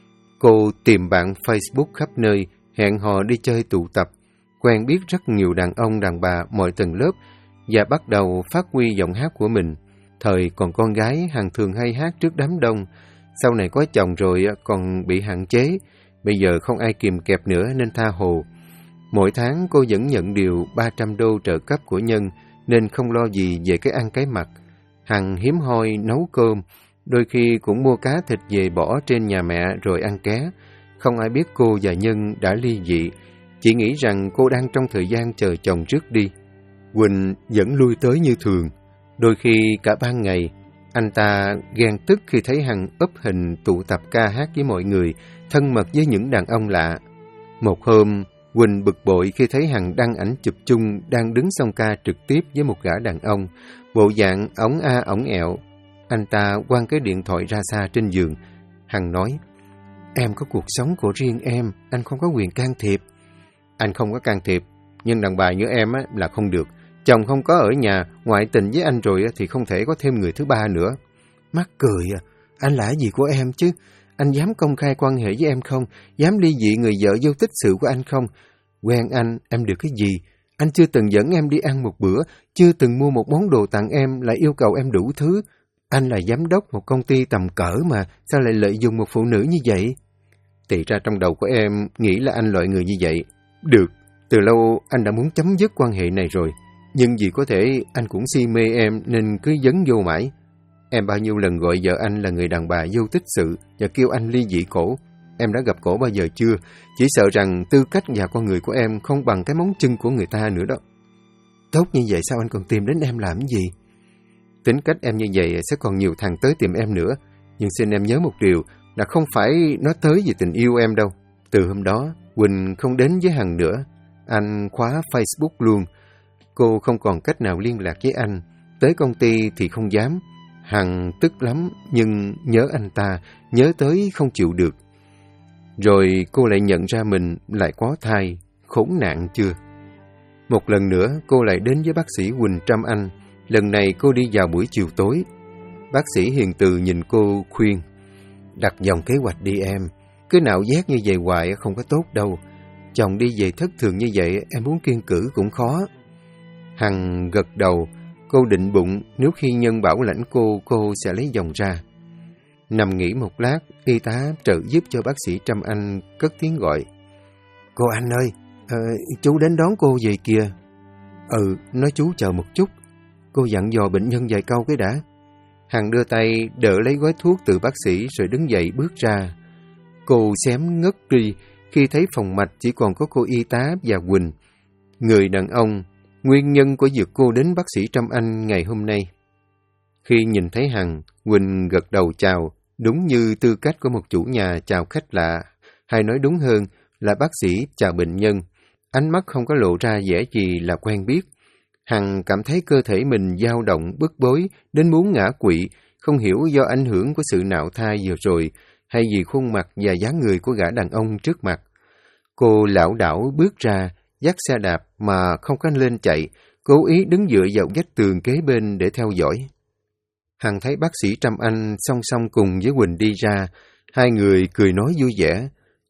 Cô tìm bạn Facebook khắp nơi, hẹn hò đi chơi tụ tập, quen biết rất nhiều đàn ông đàn bà mọi tầng lớp và bắt đầu phát huy giọng hát của mình. Thời còn con gái, Hằng thường hay hát trước đám đông. Sau này có chồng rồi còn bị hạn chế, bây giờ không ai kìm kẹp nữa nên tha hồ. Mỗi tháng cô vẫn nhận điều 300 đô trợ cấp của Nhân nên không lo gì về cái ăn cái mặc. Hằng hiếm hoi nấu cơm, đôi khi cũng mua cá thịt về bỏ trên nhà mẹ rồi ăn ké. Không ai biết cô và Nhân đã ly dị, chỉ nghĩ rằng cô đang trong thời gian chờ chồng rước đi. Quỳnh vẫn lui tới như thường, đôi khi cả ban ngày. Anh ta ghen tức khi thấy Hằng úp hình tụ tập ca hát với mọi người, thân mật với những đàn ông lạ. Một hôm, Quỳnh bực bội khi thấy Hằng đăng ảnh chụp chung đang đứng song ca trực tiếp với một gã đàn ông, bộ dạng ống a ống ẹo. Anh ta quăng cái điện thoại ra xa trên giường. Hằng nói, em có cuộc sống của riêng em, anh không có quyền can thiệp. Anh không có can thiệp, nhưng đàn bà như em là không được. Chồng không có ở nhà, ngoại tình với anh rồi thì không thể có thêm người thứ ba nữa. Mắc cười à, anh là gì của em chứ? Anh dám công khai quan hệ với em không? Dám ly dị người vợ vô tích sự của anh không? Quen anh, em được cái gì? Anh chưa từng dẫn em đi ăn một bữa, chưa từng mua một món đồ tặng em, lại yêu cầu em đủ thứ. Anh là giám đốc một công ty tầm cỡ mà, sao lại lợi dụng một phụ nữ như vậy? Thì ra trong đầu của em nghĩ là anh loại người như vậy. Được, từ lâu anh đã muốn chấm dứt quan hệ này rồi. Nhưng vì có thể anh cũng si mê em nên cứ dấn vô mãi. Em bao nhiêu lần gọi vợ anh là người đàn bà vô tích sự và kêu anh ly dị cổ. Em đã gặp cổ bao giờ chưa? Chỉ sợ rằng tư cách và con người của em không bằng cái móng chân của người ta nữa đó. Tốt như vậy sao anh còn tìm đến em làm gì? Tính cách em như vậy sẽ còn nhiều thằng tới tìm em nữa. Nhưng xin em nhớ một điều là không phải nó tới vì tình yêu em đâu. Từ hôm đó, Quỳnh không đến với Hằng nữa. Anh khóa Facebook luôn. Cô không còn cách nào liên lạc với anh. Tới công ty thì không dám. Hằng tức lắm, nhưng nhớ anh ta, nhớ tới không chịu được. Rồi cô lại nhận ra mình lại có thai, khốn nạn chưa? Một lần nữa, cô lại đến với bác sĩ Quỳnh Trâm Anh. Lần này cô đi vào buổi chiều tối. Bác sĩ hiền từ nhìn cô khuyên, đặt dòng kế hoạch đi em. Cứ nạo vét như vậy hoài không có tốt đâu. Chồng đi về thất thường như vậy, em muốn kiêng cữ cũng khó. Hằng gật đầu. Cô định bụng nếu khi Nhân bảo lãnh cô sẽ lấy dòng ra. Nằm nghỉ một lát, y tá trợ giúp cho bác sĩ Trâm Anh cất tiếng gọi. Cô Anh ơi, chú đến đón cô về kìa. Nói chú chờ một chút. Cô dặn dò bệnh nhân vài câu cái đã. Hằng đưa tay đỡ lấy gói thuốc từ bác sĩ rồi đứng dậy bước ra. Cô xém ngất đi khi thấy phòng mạch chỉ còn có cô y tá và Quỳnh, người đàn ông, nguyên nhân của việc cô đến bác sĩ Trâm Anh ngày hôm nay. Khi nhìn thấy Hằng, Quỳnh gật đầu chào, đúng như tư cách của một chủ nhà chào khách lạ, hay nói đúng hơn là bác sĩ chào bệnh nhân. Ánh mắt không có lộ ra vẻ gì là quen biết. Hằng cảm thấy cơ thể mình dao động bức bối đến muốn ngã quỵ, không hiểu do ảnh hưởng của sự nạo thai vừa rồi hay vì khuôn mặt và dáng người của gã đàn ông trước mặt. Cô lảo đảo bước ra, dắt xe đạp mà không có lên chạy, cố ý đứng dựa vào vách tường kế bên để theo dõi. Hằng thấy bác sĩ Trâm Anh song song cùng với Quỳnh đi ra, hai người cười nói vui vẻ.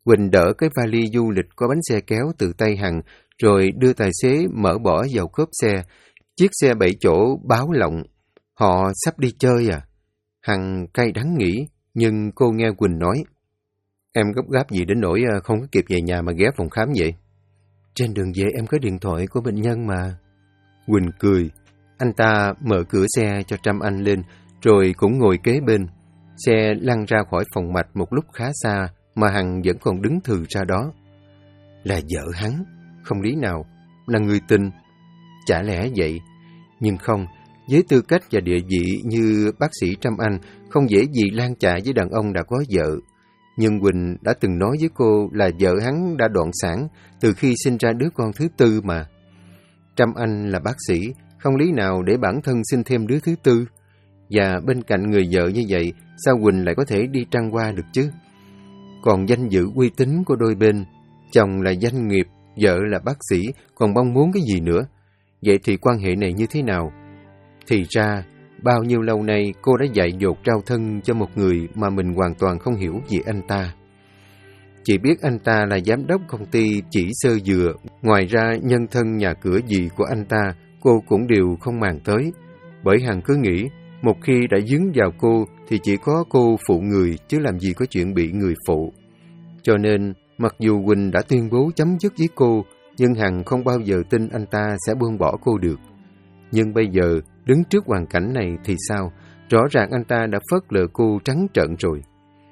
Quỳnh đỡ cái vali du lịch có bánh xe kéo từ tay Hằng, rồi đưa tài xế mở bỏ vào cốp xe. Chiếc xe 7 chỗ báo lộng. Họ sắp đi chơi à? Hằng cay đắng nghĩ, nhưng cô nghe Quỳnh nói. Em gấp gáp gì đến nỗi không có kịp về nhà mà ghé phòng khám vậy? Trên đường về em có điện thoại của bệnh nhân mà. Quỳnh cười. Anh ta mở cửa xe cho Trâm Anh lên, rồi cũng ngồi kế bên. Xe lăn ra khỏi phòng mạch một lúc khá xa, mà Hằng vẫn còn đứng thừ ra đó. Là vợ hắn, không lý nào, là người tình. Chả lẽ vậy? Nhưng không, với tư cách và địa vị như bác sĩ Trâm Anh, không dễ gì lan chạ với đàn ông đã có vợ. Nhưng Quỳnh đã từng nói với cô là vợ hắn đã đoạn sản từ khi sinh ra đứa con thứ tư mà. Trâm Anh là bác sĩ, không lý nào để bản thân sinh thêm đứa thứ tư. Và bên cạnh người vợ như vậy, sao Quỳnh lại có thể đi trăng hoa được chứ? Còn danh dự uy tín của đôi bên, chồng là doanh nghiệp, vợ là bác sĩ, còn mong muốn cái gì nữa? Vậy thì quan hệ này như thế nào? Thì ra, bao nhiêu lâu nay cô đã dạy dột trao thân cho một người mà mình hoàn toàn không hiểu về anh ta. Chỉ biết anh ta là giám đốc công ty chỉ sơ dừa, ngoài ra nhân thân nhà cửa gì của anh ta cô cũng đều không màng tới. Bởi Hằng cứ nghĩ, một khi đã dướng vào cô thì chỉ có cô phụ người, chứ làm gì có chuyện bị người phụ. Cho nên, mặc dù Quỳnh đã tuyên bố chấm dứt với cô, nhưng Hằng không bao giờ tin anh ta sẽ buông bỏ cô được. Nhưng bây giờ, đứng trước hoàn cảnh này thì sao? Rõ ràng anh ta đã phớt lờ cô trắng trợn rồi.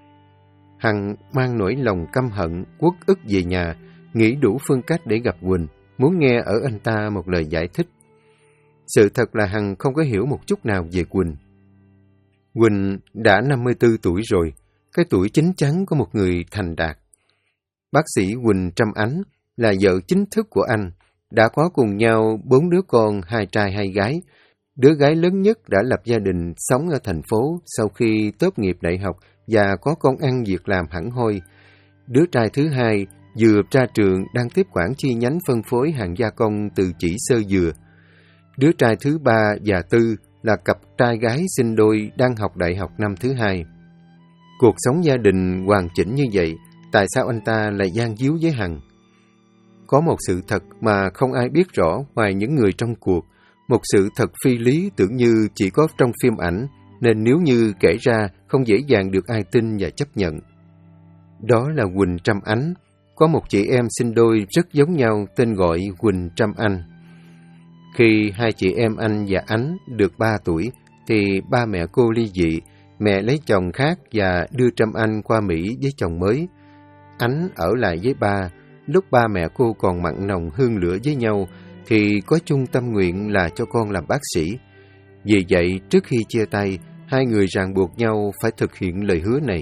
Hằng mang nỗi lòng căm hận, uất ức về nhà, nghĩ đủ phương cách để gặp Quỳnh, muốn nghe ở anh ta một lời giải thích. Sự thật là Hằng không có hiểu một chút nào về Quỳnh. Quỳnh đã 54 tuổi rồi, cái tuổi chín chắn của một người thành đạt. Bác sĩ Quỳnh Trâm Ánh là vợ chính thức của anh, đã có cùng nhau 4 đứa con, 2 trai 2 gái. Đứa gái lớn nhất đã lập gia đình sống ở thành phố sau khi tốt nghiệp đại học và có công ăn việc làm hẳn hoi. Đứa trai thứ hai vừa ra trường đang tiếp quản chi nhánh phân phối hàng gia công từ chỉ sơ dừa. Đứa trai thứ ba và tư là cặp trai gái sinh đôi đang học đại học năm thứ hai. Cuộc sống gia đình hoàn chỉnh như vậy, tại sao anh ta lại gian díu với Hằng? Có một sự thật mà không ai biết rõ ngoài những người trong cuộc, một sự thật phi lý tưởng như chỉ có trong phim ảnh, nên nếu như kể ra không dễ dàng được ai tin và chấp nhận. Đó là Quỳnh Trâm Ánh, có một chị em sinh đôi rất giống nhau tên gọi Quỳnh Trâm Anh. Khi hai chị em Anh và Ánh được 3 tuổi, thì ba mẹ cô ly dị, mẹ lấy chồng khác và đưa Trâm Anh qua Mỹ với chồng mới. Ánh ở lại với ba, lúc ba mẹ cô còn mặn nồng hương lửa với nhau, thì có chung tâm nguyện là cho con làm bác sĩ. Vì vậy, trước khi chia tay, hai người ràng buộc nhau phải thực hiện lời hứa này.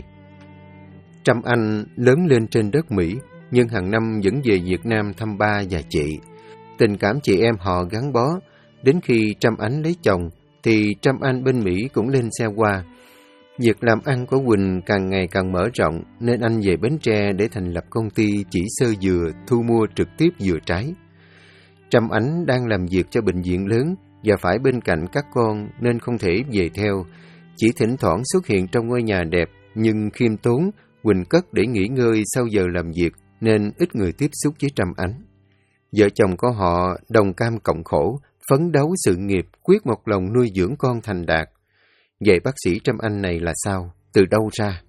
Trâm Anh lớn lên trên đất Mỹ, nhưng hàng năm vẫn về Việt Nam thăm ba và chị. Tình cảm chị em họ gắn bó. Đến khi Trâm Ánh lấy chồng, thì Trâm Anh bên Mỹ cũng lên xe qua. Việc làm ăn của Quỳnh càng ngày càng mở rộng, nên anh về Bến Tre để thành lập công ty chỉ sơ dừa thu mua trực tiếp dừa trái. Trâm Ánh đang làm việc cho bệnh viện lớn và phải bên cạnh các con nên không thể về theo. Chỉ thỉnh thoảng xuất hiện trong ngôi nhà đẹp nhưng khiêm tốn, Quỳnh cất để nghỉ ngơi sau giờ làm việc nên ít người tiếp xúc với Trâm Ánh. Vợ chồng của họ đồng cam cộng khổ, phấn đấu sự nghiệp, quyết một lòng nuôi dưỡng con thành đạt. Vậy bác sĩ Trâm Anh này là sao? Từ đâu ra?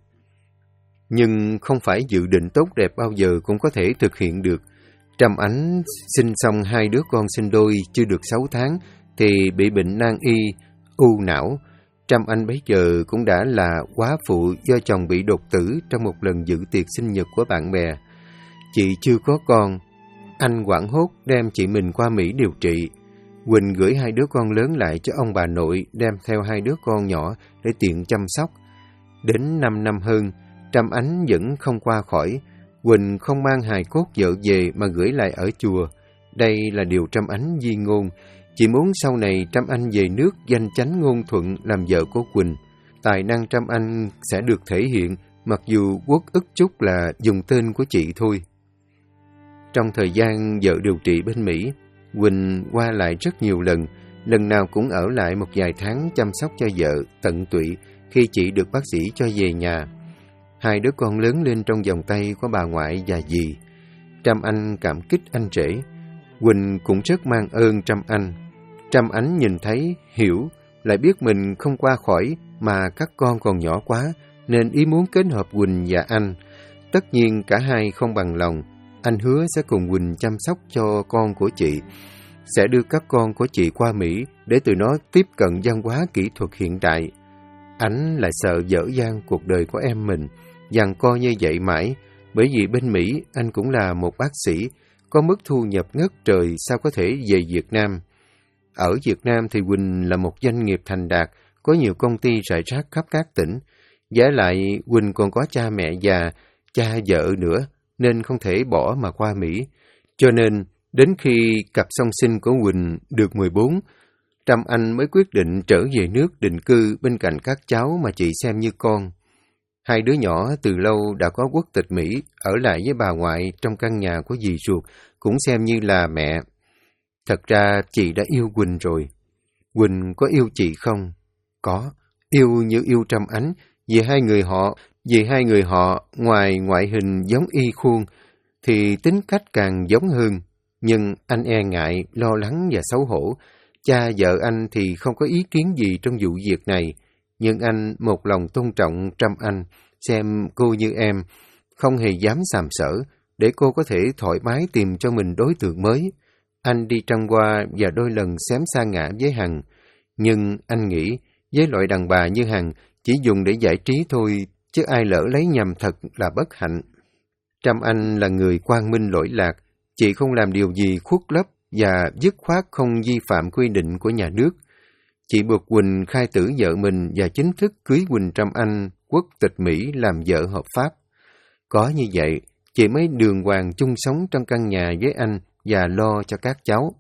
Nhưng không phải dự định tốt đẹp bao giờ cũng có thể thực hiện được. Trâm Ánh sinh xong 2 đứa con sinh đôi chưa được 6 tháng thì bị bệnh nan y, u não. Trâm Anh bấy giờ cũng đã là quá phụ do chồng bị đột tử trong một lần dự tiệc sinh nhật của bạn bè. Chị chưa có con. Anh hoảng hốt đem chị mình qua Mỹ điều trị. Quỳnh gửi 2 đứa con lớn lại cho ông bà nội, đem theo 2 đứa con nhỏ để tiện chăm sóc. Đến 5 năm hơn, Trâm Ánh vẫn không qua khỏi. Quỳnh không mang hài cốt vợ về mà gửi lại ở chùa. Đây là điều Trâm Ánh di ngôn. Chị muốn sau này Trâm Anh về nước danh chánh ngôn thuận làm vợ của Quỳnh. Tài năng Trâm Anh sẽ được thể hiện, mặc dù uất ức chút là dùng tên của chị thôi. Trong thời gian vợ điều trị bên Mỹ, Quỳnh qua lại rất nhiều lần nào cũng ở lại một vài tháng chăm sóc cho vợ tận tụy khi chị được bác sĩ cho về nhà. Hai đứa con lớn lên trong vòng tay của bà ngoại và dì. Trâm Anh cảm kích anh rể. Quỳnh cũng rất mang ơn Trâm Anh. Trâm Ánh nhìn thấy, hiểu, lại biết mình không qua khỏi mà các con còn nhỏ quá, nên ý muốn kết hợp Quỳnh và anh. Tất nhiên cả hai không bằng lòng. Anh hứa sẽ cùng Quỳnh chăm sóc cho con của chị, sẽ đưa các con của chị qua Mỹ để tụi nó tiếp cận văn hóa kỹ thuật hiện đại. Anh lại sợ dở dang cuộc đời của em mình, giằng co như vậy mãi, bởi vì bên Mỹ anh cũng là một bác sĩ, có mức thu nhập ngất trời, sao có thể về Việt Nam. Ở Việt Nam thì Quỳnh là một doanh nghiệp thành đạt, có nhiều công ty rải rác khắp các tỉnh. Vả lại Quỳnh còn có cha mẹ già, cha vợ nữa, nên không thể bỏ mà qua Mỹ. Cho nên, đến khi cặp song sinh của Quỳnh được 14, Trâm Anh mới quyết định trở về nước định cư bên cạnh các cháu mà chị xem như con. Hai đứa nhỏ từ lâu đã có quốc tịch Mỹ, ở lại với bà ngoại trong căn nhà của dì ruột, cũng xem như là mẹ. Thật ra chị đã yêu Quỳnh rồi. Quỳnh có yêu chị không? Có, yêu như yêu Trâm Ánh, vì hai người họ ngoài ngoại hình giống y khuôn, thì tính cách càng giống hơn. Nhưng anh e ngại, lo lắng và xấu hổ. Cha vợ anh thì không có ý kiến gì trong vụ việc này, nhưng anh một lòng tôn trọng Trâm Anh, xem cô như em, không hề dám sàm sỡ, để cô có thể thoải mái tìm cho mình đối tượng mới. Anh đi trăng qua và đôi lần xém xa ngã với Hằng, nhưng anh nghĩ với loại đàn bà như Hằng chỉ dùng để giải trí thôi, chứ ai lỡ lấy nhầm thật là bất hạnh. Trâm Anh là người quang minh lỗi lạc, chị không làm điều gì khuất lấp và dứt khoát không vi phạm quy định của nhà nước. Chị buộc Quỳnh khai tử vợ mình và chính thức cưới Quỳnh Trâm Anh, quốc tịch Mỹ, làm vợ hợp pháp. Có như vậy, chị mới đường hoàng chung sống trong căn nhà với anh và lo cho các cháu.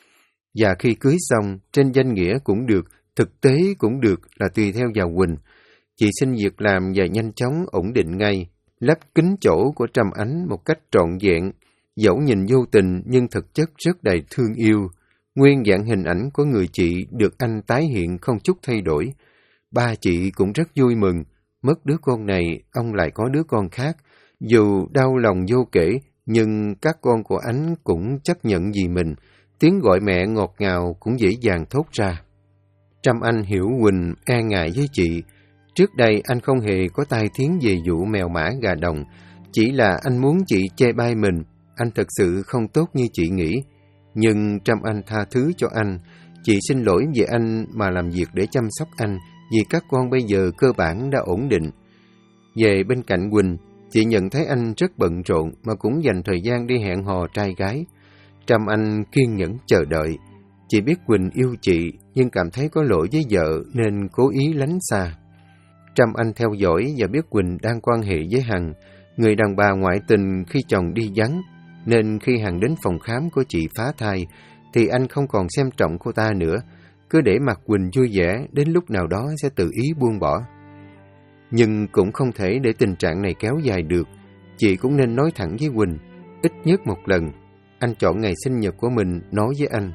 Và khi cưới xong, trên danh nghĩa cũng được, thực tế cũng được, là tùy theo vào Quỳnh. Chị xin việc làm và nhanh chóng ổn định ngay, lấp kín chỗ của Trâm Ánh một cách trọn vẹn, dẫu nhìn vô tình nhưng thực chất rất đầy thương yêu. Nguyên dạng hình ảnh của người chị được anh tái hiện không chút thay đổi. Ba chị cũng rất vui mừng, mất đứa con này, ông lại có đứa con khác. Dù đau lòng vô kể, nhưng các con của Ánh cũng chấp nhận vì mình, tiếng gọi mẹ ngọt ngào cũng dễ dàng thốt ra. Trâm Anh hiểu Quỳnh e ngại với chị. Trước đây anh không hề có tai tiếng về vụ mèo mã gà đồng, chỉ là anh muốn chị chê bai mình, anh thật sự không tốt như chị nghĩ. Nhưng Trâm Anh tha thứ cho anh, chị xin lỗi về anh mà làm việc để chăm sóc anh, vì các con bây giờ cơ bản đã ổn định. Về bên cạnh Quỳnh, chị nhận thấy anh rất bận rộn mà cũng dành thời gian đi hẹn hò trai gái. Trâm Anh kiên nhẫn chờ đợi. Chị biết Quỳnh yêu chị, nhưng cảm thấy có lỗi với vợ nên cố ý lánh xa. Trâm Anh theo dõi và biết Quỳnh đang quan hệ với Hằng, người đàn bà ngoại tình khi chồng đi vắng, nên khi Hằng đến phòng khám của chị phá thai, thì anh không còn xem trọng cô ta nữa, cứ để mặc Quỳnh vui vẻ, đến lúc nào đó sẽ tự ý buông bỏ. Nhưng cũng không thể để tình trạng này kéo dài được, chị cũng nên nói thẳng với Quỳnh, ít nhất một lần. Anh chọn ngày sinh nhật của mình nói với anh: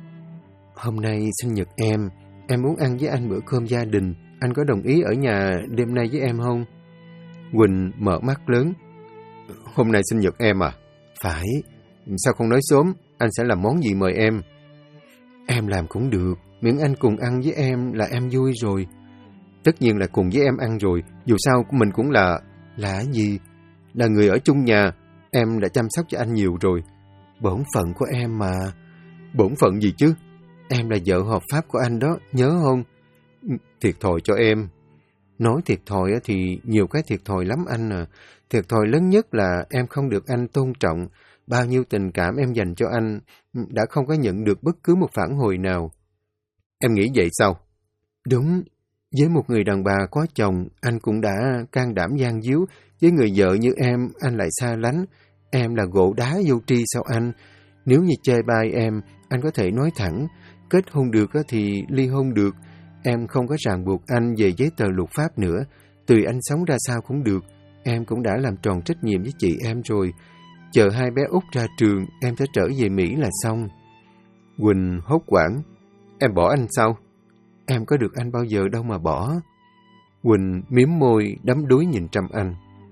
"Hôm nay sinh nhật em muốn ăn với anh bữa cơm gia đình, anh có đồng ý ở nhà đêm nay với em không?" Quỳnh mở mắt lớn: "Hôm nay sinh nhật em à?" "Phải, sao không nói sớm, anh sẽ làm món gì mời em?" "Em làm cũng được, miễn anh cùng ăn với em là em vui rồi." "Tất nhiên là cùng với em ăn rồi, dù sao mình cũng là gì? Là người ở chung nhà, em đã chăm sóc cho anh nhiều rồi." "Bổn phận của em mà." "Bổn phận gì chứ? Em là vợ hợp pháp của anh đó, nhớ không?" "Thiệt thòi cho em." "Nói thiệt thòi thì nhiều cái thiệt thòi lắm anh à. Thiệt thòi lớn nhất là em không được anh tôn trọng. Bao nhiêu tình cảm em dành cho anh đã không có nhận được bất cứ một phản hồi nào." "Em nghĩ vậy sao?" "Đúng. Với một người đàn bà có chồng, anh cũng đã can đảm gian díu. Với người vợ như em, anh lại xa lánh. Em là gỗ đá vô tri sao anh? Nếu như chê bai em, anh có thể nói thẳng. Kết hôn được thì ly hôn được. Em không có ràng buộc anh về giấy tờ luật pháp nữa. Tùy anh sống ra sao cũng được. Em cũng đã làm tròn trách nhiệm với chị em rồi. Chờ hai bé út ra trường, em sẽ trở về Mỹ là xong." Quỳnh hốt hoảng: "Em bỏ anh sao?" "Em có được anh bao giờ đâu mà bỏ." Quỳnh mím môi, đắm đuối nhìn Trâm Anh.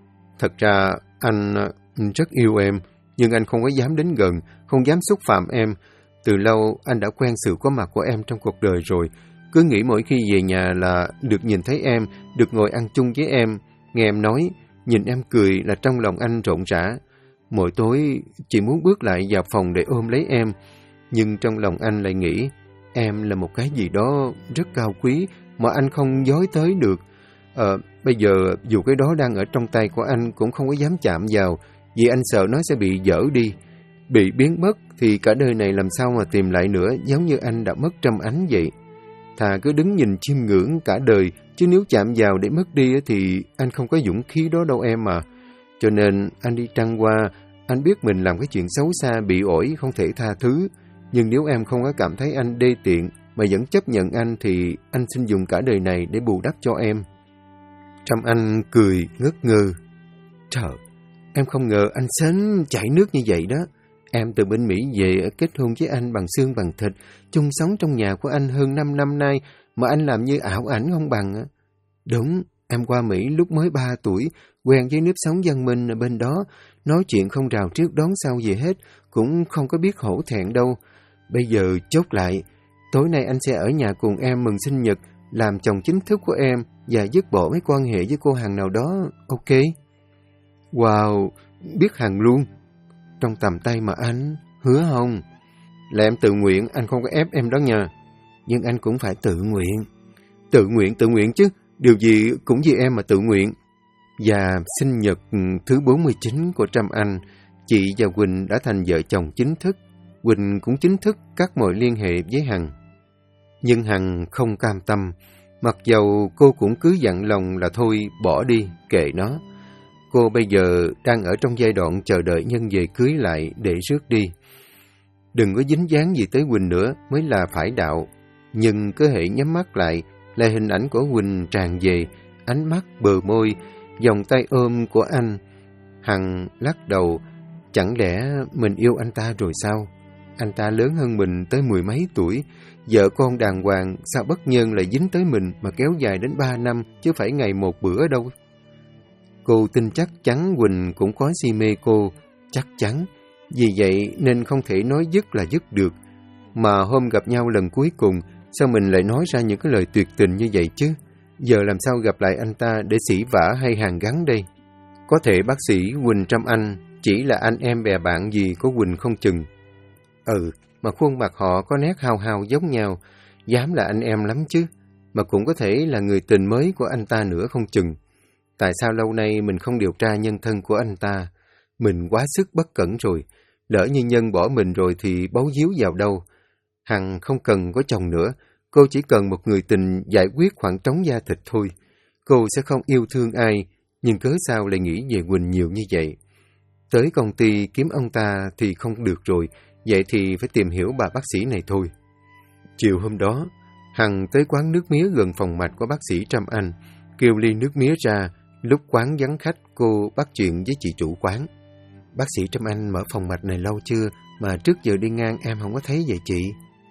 Thật ra anh rất yêu em, nhưng anh không có dám đến gần, không dám xúc phạm em. Từ lâu anh đã quen sự có mặt của em trong cuộc đời rồi. Cứ nghĩ mỗi khi về nhà là được nhìn thấy em, được ngồi ăn chung với em, nghe em nói, nhìn em cười là trong lòng anh rộn rã. Mỗi tối chỉ muốn bước lại vào phòng để ôm lấy em, nhưng trong lòng anh lại nghĩ em là một cái gì đó rất cao quý mà anh không dối tới được. Bây giờ dù cái đó đang ở trong tay của anh cũng không có dám chạm vào, vì anh sợ nó sẽ bị dở đi. Bị biến mất thì cả đời này làm sao mà tìm lại nữa, giống như anh đã mất Trâm Ánh vậy. Thà cứ đứng nhìn chiêm ngưỡng cả đời, chứ nếu chạm vào để mất đi thì anh không có dũng khí đó đâu em à. Cho nên anh đi trăng qua, anh biết mình làm cái chuyện xấu xa, bị ổi, không thể tha thứ. Nhưng nếu em không có cảm thấy anh đê tiện mà vẫn chấp nhận anh thì anh xin dùng cả đời này để bù đắp cho em. Trâm Anh cười ngất ngơ. Trời, em không ngờ anh sến chảy nước như vậy đó. Em từ bên Mỹ về kết hôn với anh bằng xương bằng thịt, chung sống trong nhà của anh hơn 5 năm nay mà anh làm như ảo ảnh không bằng. Đúng, em qua Mỹ lúc mới 3 tuổi, quen với nếp sống văn minh ở bên đó, nói chuyện không rào trước đón sau gì hết, cũng không có biết hổ thẹn đâu. Bây giờ chốt lại, tối nay anh sẽ ở nhà cùng em mừng sinh nhật, làm chồng chính thức của em và dứt bỏ mấy quan hệ với cô Hằng nào đó, ok? Wow, biết Hằng luôn. Trong tầm tay mà anh, hứa không? Là em tự nguyện, anh không có ép em đó nha. Nhưng anh cũng phải tự nguyện. Tự nguyện chứ, điều gì cũng vì em mà tự nguyện. Và sinh nhật thứ 49 của Trâm Anh, chị và Quỳnh đã thành vợ chồng chính thức. Quỳnh cũng chính thức cắt mọi liên hệ với Hằng. Nhưng Hằng không cam tâm, mặc dầu cô cũng cứ dặn lòng là thôi bỏ đi, kệ nó. Cô bây giờ đang ở trong giai đoạn chờ đợi nhân về cưới lại để rước đi. Đừng có dính dáng gì tới Quỳnh nữa mới là phải đạo. Nhưng cứ hễ nhắm mắt lại là hình ảnh của Quỳnh tràn về, ánh mắt, bờ môi, vòng tay ôm của anh. Hằng lắc đầu, chẳng lẽ mình yêu anh ta rồi sao? Anh ta lớn hơn mình tới 10 mấy tuổi, vợ con đàng hoàng, sao bất nhân lại dính tới mình mà kéo dài đến 3 năm, chứ phải ngày một bữa đâu. Cô tin chắc chắn Quỳnh cũng có si mê cô, chắc chắn. Vì vậy nên không thể nói dứt là dứt được. Mà hôm gặp nhau lần cuối cùng, sao mình lại nói ra những cái lời tuyệt tình như vậy chứ? Giờ làm sao gặp lại anh ta để sỉ vả hay hàn gắn đây? Có thể bác sĩ Quỳnh Trâm Anh chỉ là anh em bè bạn gì của Quỳnh không chừng. Mà khuôn mặt họ có nét hao hao giống nhau, dám là anh em lắm chứ. Mà cũng có thể là người tình mới của anh ta nữa không chừng. Tại sao lâu nay mình không điều tra nhân thân của anh ta? Mình quá sức bất cẩn rồi. Lỡ như nhân bỏ mình rồi thì báu díu vào đâu? Hằng không cần có chồng nữa. Cô chỉ cần một người tình giải quyết khoảng trống da thịt thôi. Cô sẽ không yêu thương ai, nhưng cớ sao lại nghĩ về Quỳnh nhiều như vậy? Tới công ty kiếm ông ta thì không được rồi, vậy thì phải tìm hiểu bà bác sĩ này thôi. Chiều hôm đó, Hằng tới quán nước mía gần phòng mạch của bác sĩ Trâm Anh, kêu ly nước mía ra. Lúc quán vắng khách, cô bắt chuyện với chị chủ quán. Bác sĩ Trâm Anh mở phòng mạch này lâu chưa mà trước giờ đi ngang em không có thấy vậy chị?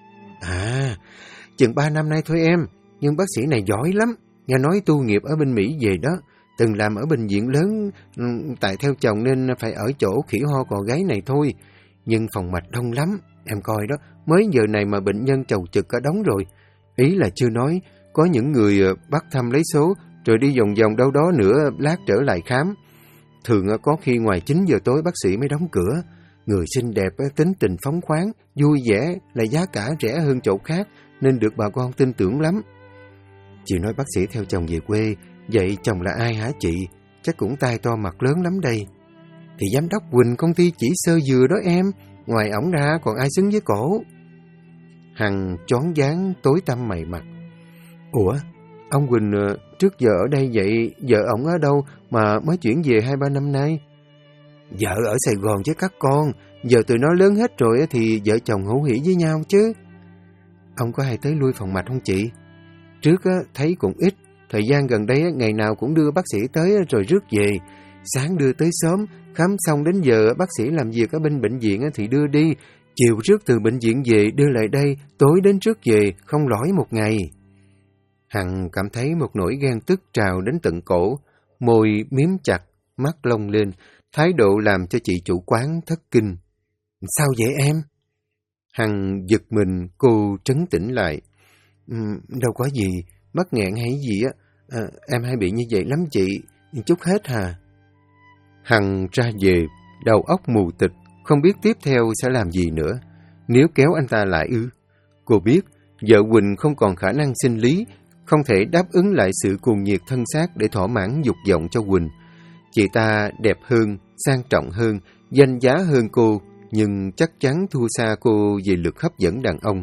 Chừng 3 năm nay thôi em, nhưng bác sĩ này giỏi lắm. Nghe nói tu nghiệp ở bên Mỹ về đó, từng làm ở bệnh viện lớn, tại theo chồng nên phải ở chỗ khỉ ho cò gáy này thôi. Nhưng phòng mạch đông lắm, em coi đó, mới giờ này mà bệnh nhân chầu chực cả đống rồi. Ý là chưa nói, có những người bắt thăm lấy số, rồi đi vòng vòng đâu đó nữa lát trở lại khám. Thường có khi ngoài 9 giờ tối bác sĩ mới đóng cửa. Người xinh đẹp, tính tình phóng khoáng, vui vẻ, là giá cả rẻ hơn chỗ khác, nên được bà con tin tưởng lắm. Chị nói bác sĩ theo chồng về quê, vậy chồng là ai hả chị? Chắc cũng tai to mặt lớn lắm đây. Thì giám đốc Quỳnh công ty chỉ sơ dừa đó em, ngoài ổng ra còn ai xứng với cổ. Hằng choáng váng tối tăm mày mặt. Ủa, ông Quỳnh trước giờ ở đây vậy, vợ ổng ở đâu mà mới chuyển về 2-3 năm nay? Vợ ở Sài Gòn với các con, giờ tụi nó lớn hết rồi thì vợ chồng hữu hỉ với nhau chứ. Ông có hay tới lui phòng mạch không chị? Trước thấy cũng ít, thời gian gần đây ngày nào cũng đưa bác sĩ tới rồi rước về. Sáng đưa tới sớm, khám xong đến giờ bác sĩ làm việc ở bên bệnh viện thì đưa đi, chiều rước từ bệnh viện về đưa lại đây, tối đến rước về, không lỗi một ngày. Hằng cảm thấy một nỗi ghen tức trào đến tận cổ, môi miếm chặt, mắt long lên, thái độ làm cho chị chủ quán thất kinh. Sao vậy em? Hằng giật mình, cô trấn tĩnh lại. Đâu có gì, mắc nghẹn hay gì á. Em hay bị như vậy lắm chị, chút hết hả? Hằng ra về, đầu óc mù tịt, không biết tiếp theo sẽ làm gì nữa. Nếu kéo anh ta lại ư? Cô biết, vợ Quỳnh không còn khả năng sinh lý, không thể đáp ứng lại sự cuồng nhiệt thân xác để thỏa mãn dục vọng cho Quỳnh. Chị ta đẹp hơn, sang trọng hơn, danh giá hơn cô, nhưng chắc chắn thua xa cô về lực hấp dẫn đàn ông.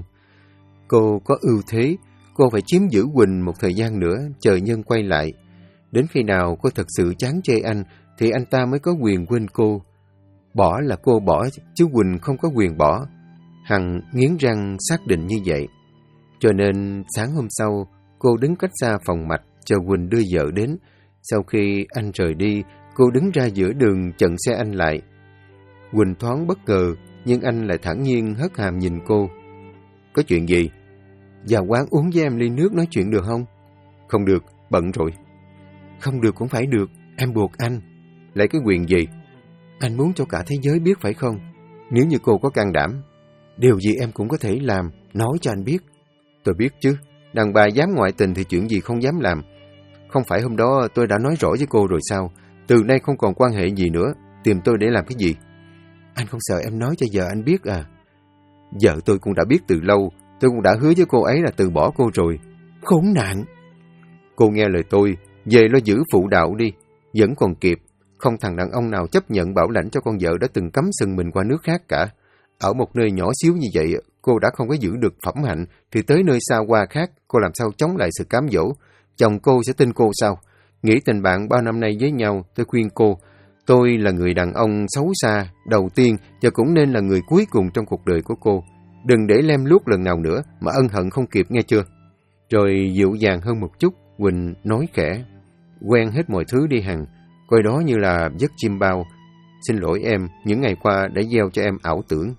Cô có ưu thế, cô phải chiếm giữ Quỳnh một thời gian nữa, chờ nhân quay lại. Đến khi nào cô thật sự chán chê anh, thì anh ta mới có quyền quên cô. Bỏ là cô bỏ, chứ Quỳnh không có quyền bỏ. Hằng nghiến răng xác định như vậy. Cho nên sáng hôm sau, cô đứng cách xa phòng mạch chờ Quỳnh đưa vợ đến. Sau khi anh rời đi, cô đứng ra giữa đường chặn xe anh lại. Quỳnh thoáng bất ngờ, nhưng anh lại thản nhiên hất hàm nhìn cô. Có chuyện gì? Vào quán uống với em ly nước nói chuyện được không? Không được, bận rồi. Không được cũng phải được, em buộc anh. Lấy cái quyền gì? Anh muốn cho cả thế giới biết phải không? Nếu như cô có can đảm, điều gì em cũng có thể làm, nói cho anh biết. Tôi biết chứ, đàn bà dám ngoại tình thì chuyện gì không dám làm. Không phải hôm đó tôi đã nói rõ với cô rồi sao? Từ nay không còn quan hệ gì nữa, tìm tôi để làm cái gì? Anh không sợ em nói cho vợ anh biết à? Vợ tôi cũng đã biết từ lâu, tôi cũng đã hứa với cô ấy là từ bỏ cô rồi. Khốn nạn! Cô nghe lời tôi, về lo giữ phụ đạo đi, vẫn còn kịp. Không thằng đàn ông nào chấp nhận bảo lãnh cho con vợ đã từng cắm sừng mình qua nước khác cả. Ở một nơi nhỏ xíu như vậy, cô đã không có giữ được phẩm hạnh, thì tới nơi xa hoa khác, cô làm sao chống lại sự cám dỗ? Chồng cô sẽ tin cô sao? Nghĩ tình bạn bao năm nay với nhau, tôi khuyên cô, tôi là người đàn ông xấu xa, đầu tiên, và cũng nên là người cuối cùng trong cuộc đời của cô. Đừng để lem luốc lần nào nữa, mà ân hận không kịp nghe chưa? Rồi dịu dàng hơn một chút, Quỳnh nói khẽ. Quen hết mọi thứ đi Hằng, coi đó như là giấc chim bao. Xin lỗi em, những ngày qua đã gieo cho em ảo tưởng.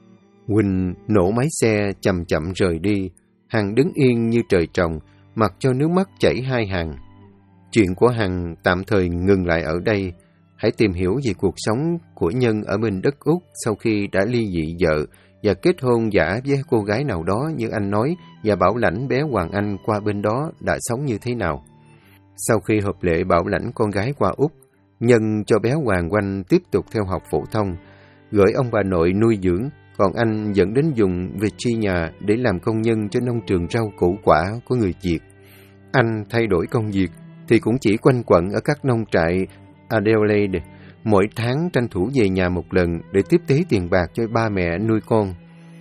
Quỳnh nổ máy xe chậm chậm rời đi. Hằng đứng yên như trời trồng, mặc cho nước mắt chảy hai hàng. Chuyện của Hằng tạm thời ngừng lại ở đây. Hãy tìm hiểu về cuộc sống của Nhân ở bên đất Úc sau khi đã ly dị vợ và kết hôn giả với cô gái nào đó như anh nói, và bảo lãnh bé Hoàng Anh qua bên đó đã sống như thế nào. Sau khi hợp lệ bảo lãnh con gái qua Úc, Nhân cho bé Hoàng Anh tiếp tục theo học phổ thông, gửi ông bà nội nuôi dưỡng, còn anh dẫn đến vùng Virginia để làm công nhân cho nông trường rau củ quả của người Việt. Anh thay đổi công việc thì cũng chỉ quanh quẩn ở các nông trại Adelaide, mỗi tháng tranh thủ về nhà một lần để tiếp tế tiền bạc cho ba mẹ nuôi con.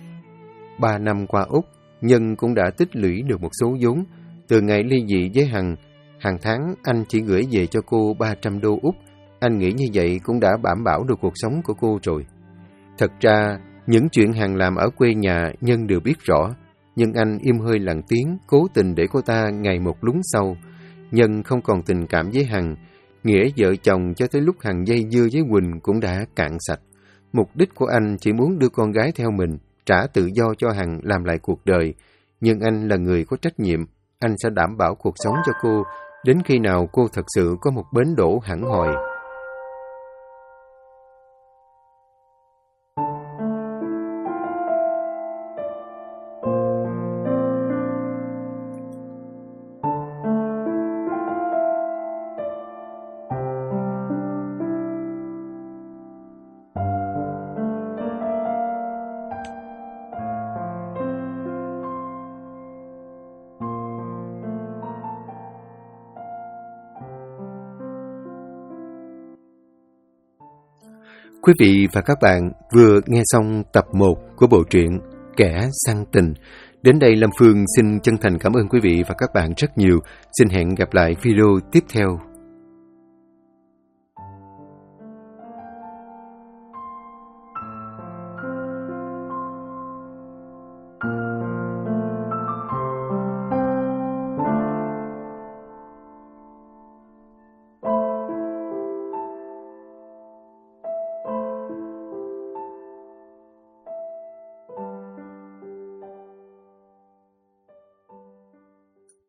3 năm qua Úc, Nhân cũng đã tích lũy được một số vốn. Từ ngày ly dị với Hằng, hàng tháng anh chỉ gửi về cho cô 300 đô Úc. Anh nghĩ như vậy cũng đã đảm bảo được cuộc sống của cô rồi. Thật ra, những chuyện Hằng làm ở quê nhà Nhân đều biết rõ, nhưng anh im hơi lặng tiếng, cố tình để cô ta ngày một lún sâu. Nhân không còn tình cảm với Hằng, nghĩa vợ chồng cho tới lúc Hằng dây dưa với Quỳnh cũng đã cạn sạch. Mục đích của anh chỉ muốn đưa con gái theo mình, trả tự do cho Hằng làm lại cuộc đời. Nhưng anh là người có trách nhiệm, anh sẽ đảm bảo cuộc sống cho cô, đến khi nào cô thật sự có một bến đỗ hẳn hoi. Quý vị và các bạn vừa nghe xong tập 1 của bộ truyện Kẻ Săn Tình. Đến đây Lâm Phương xin chân thành cảm ơn quý vị và các bạn rất nhiều. Xin hẹn gặp lại video tiếp theo.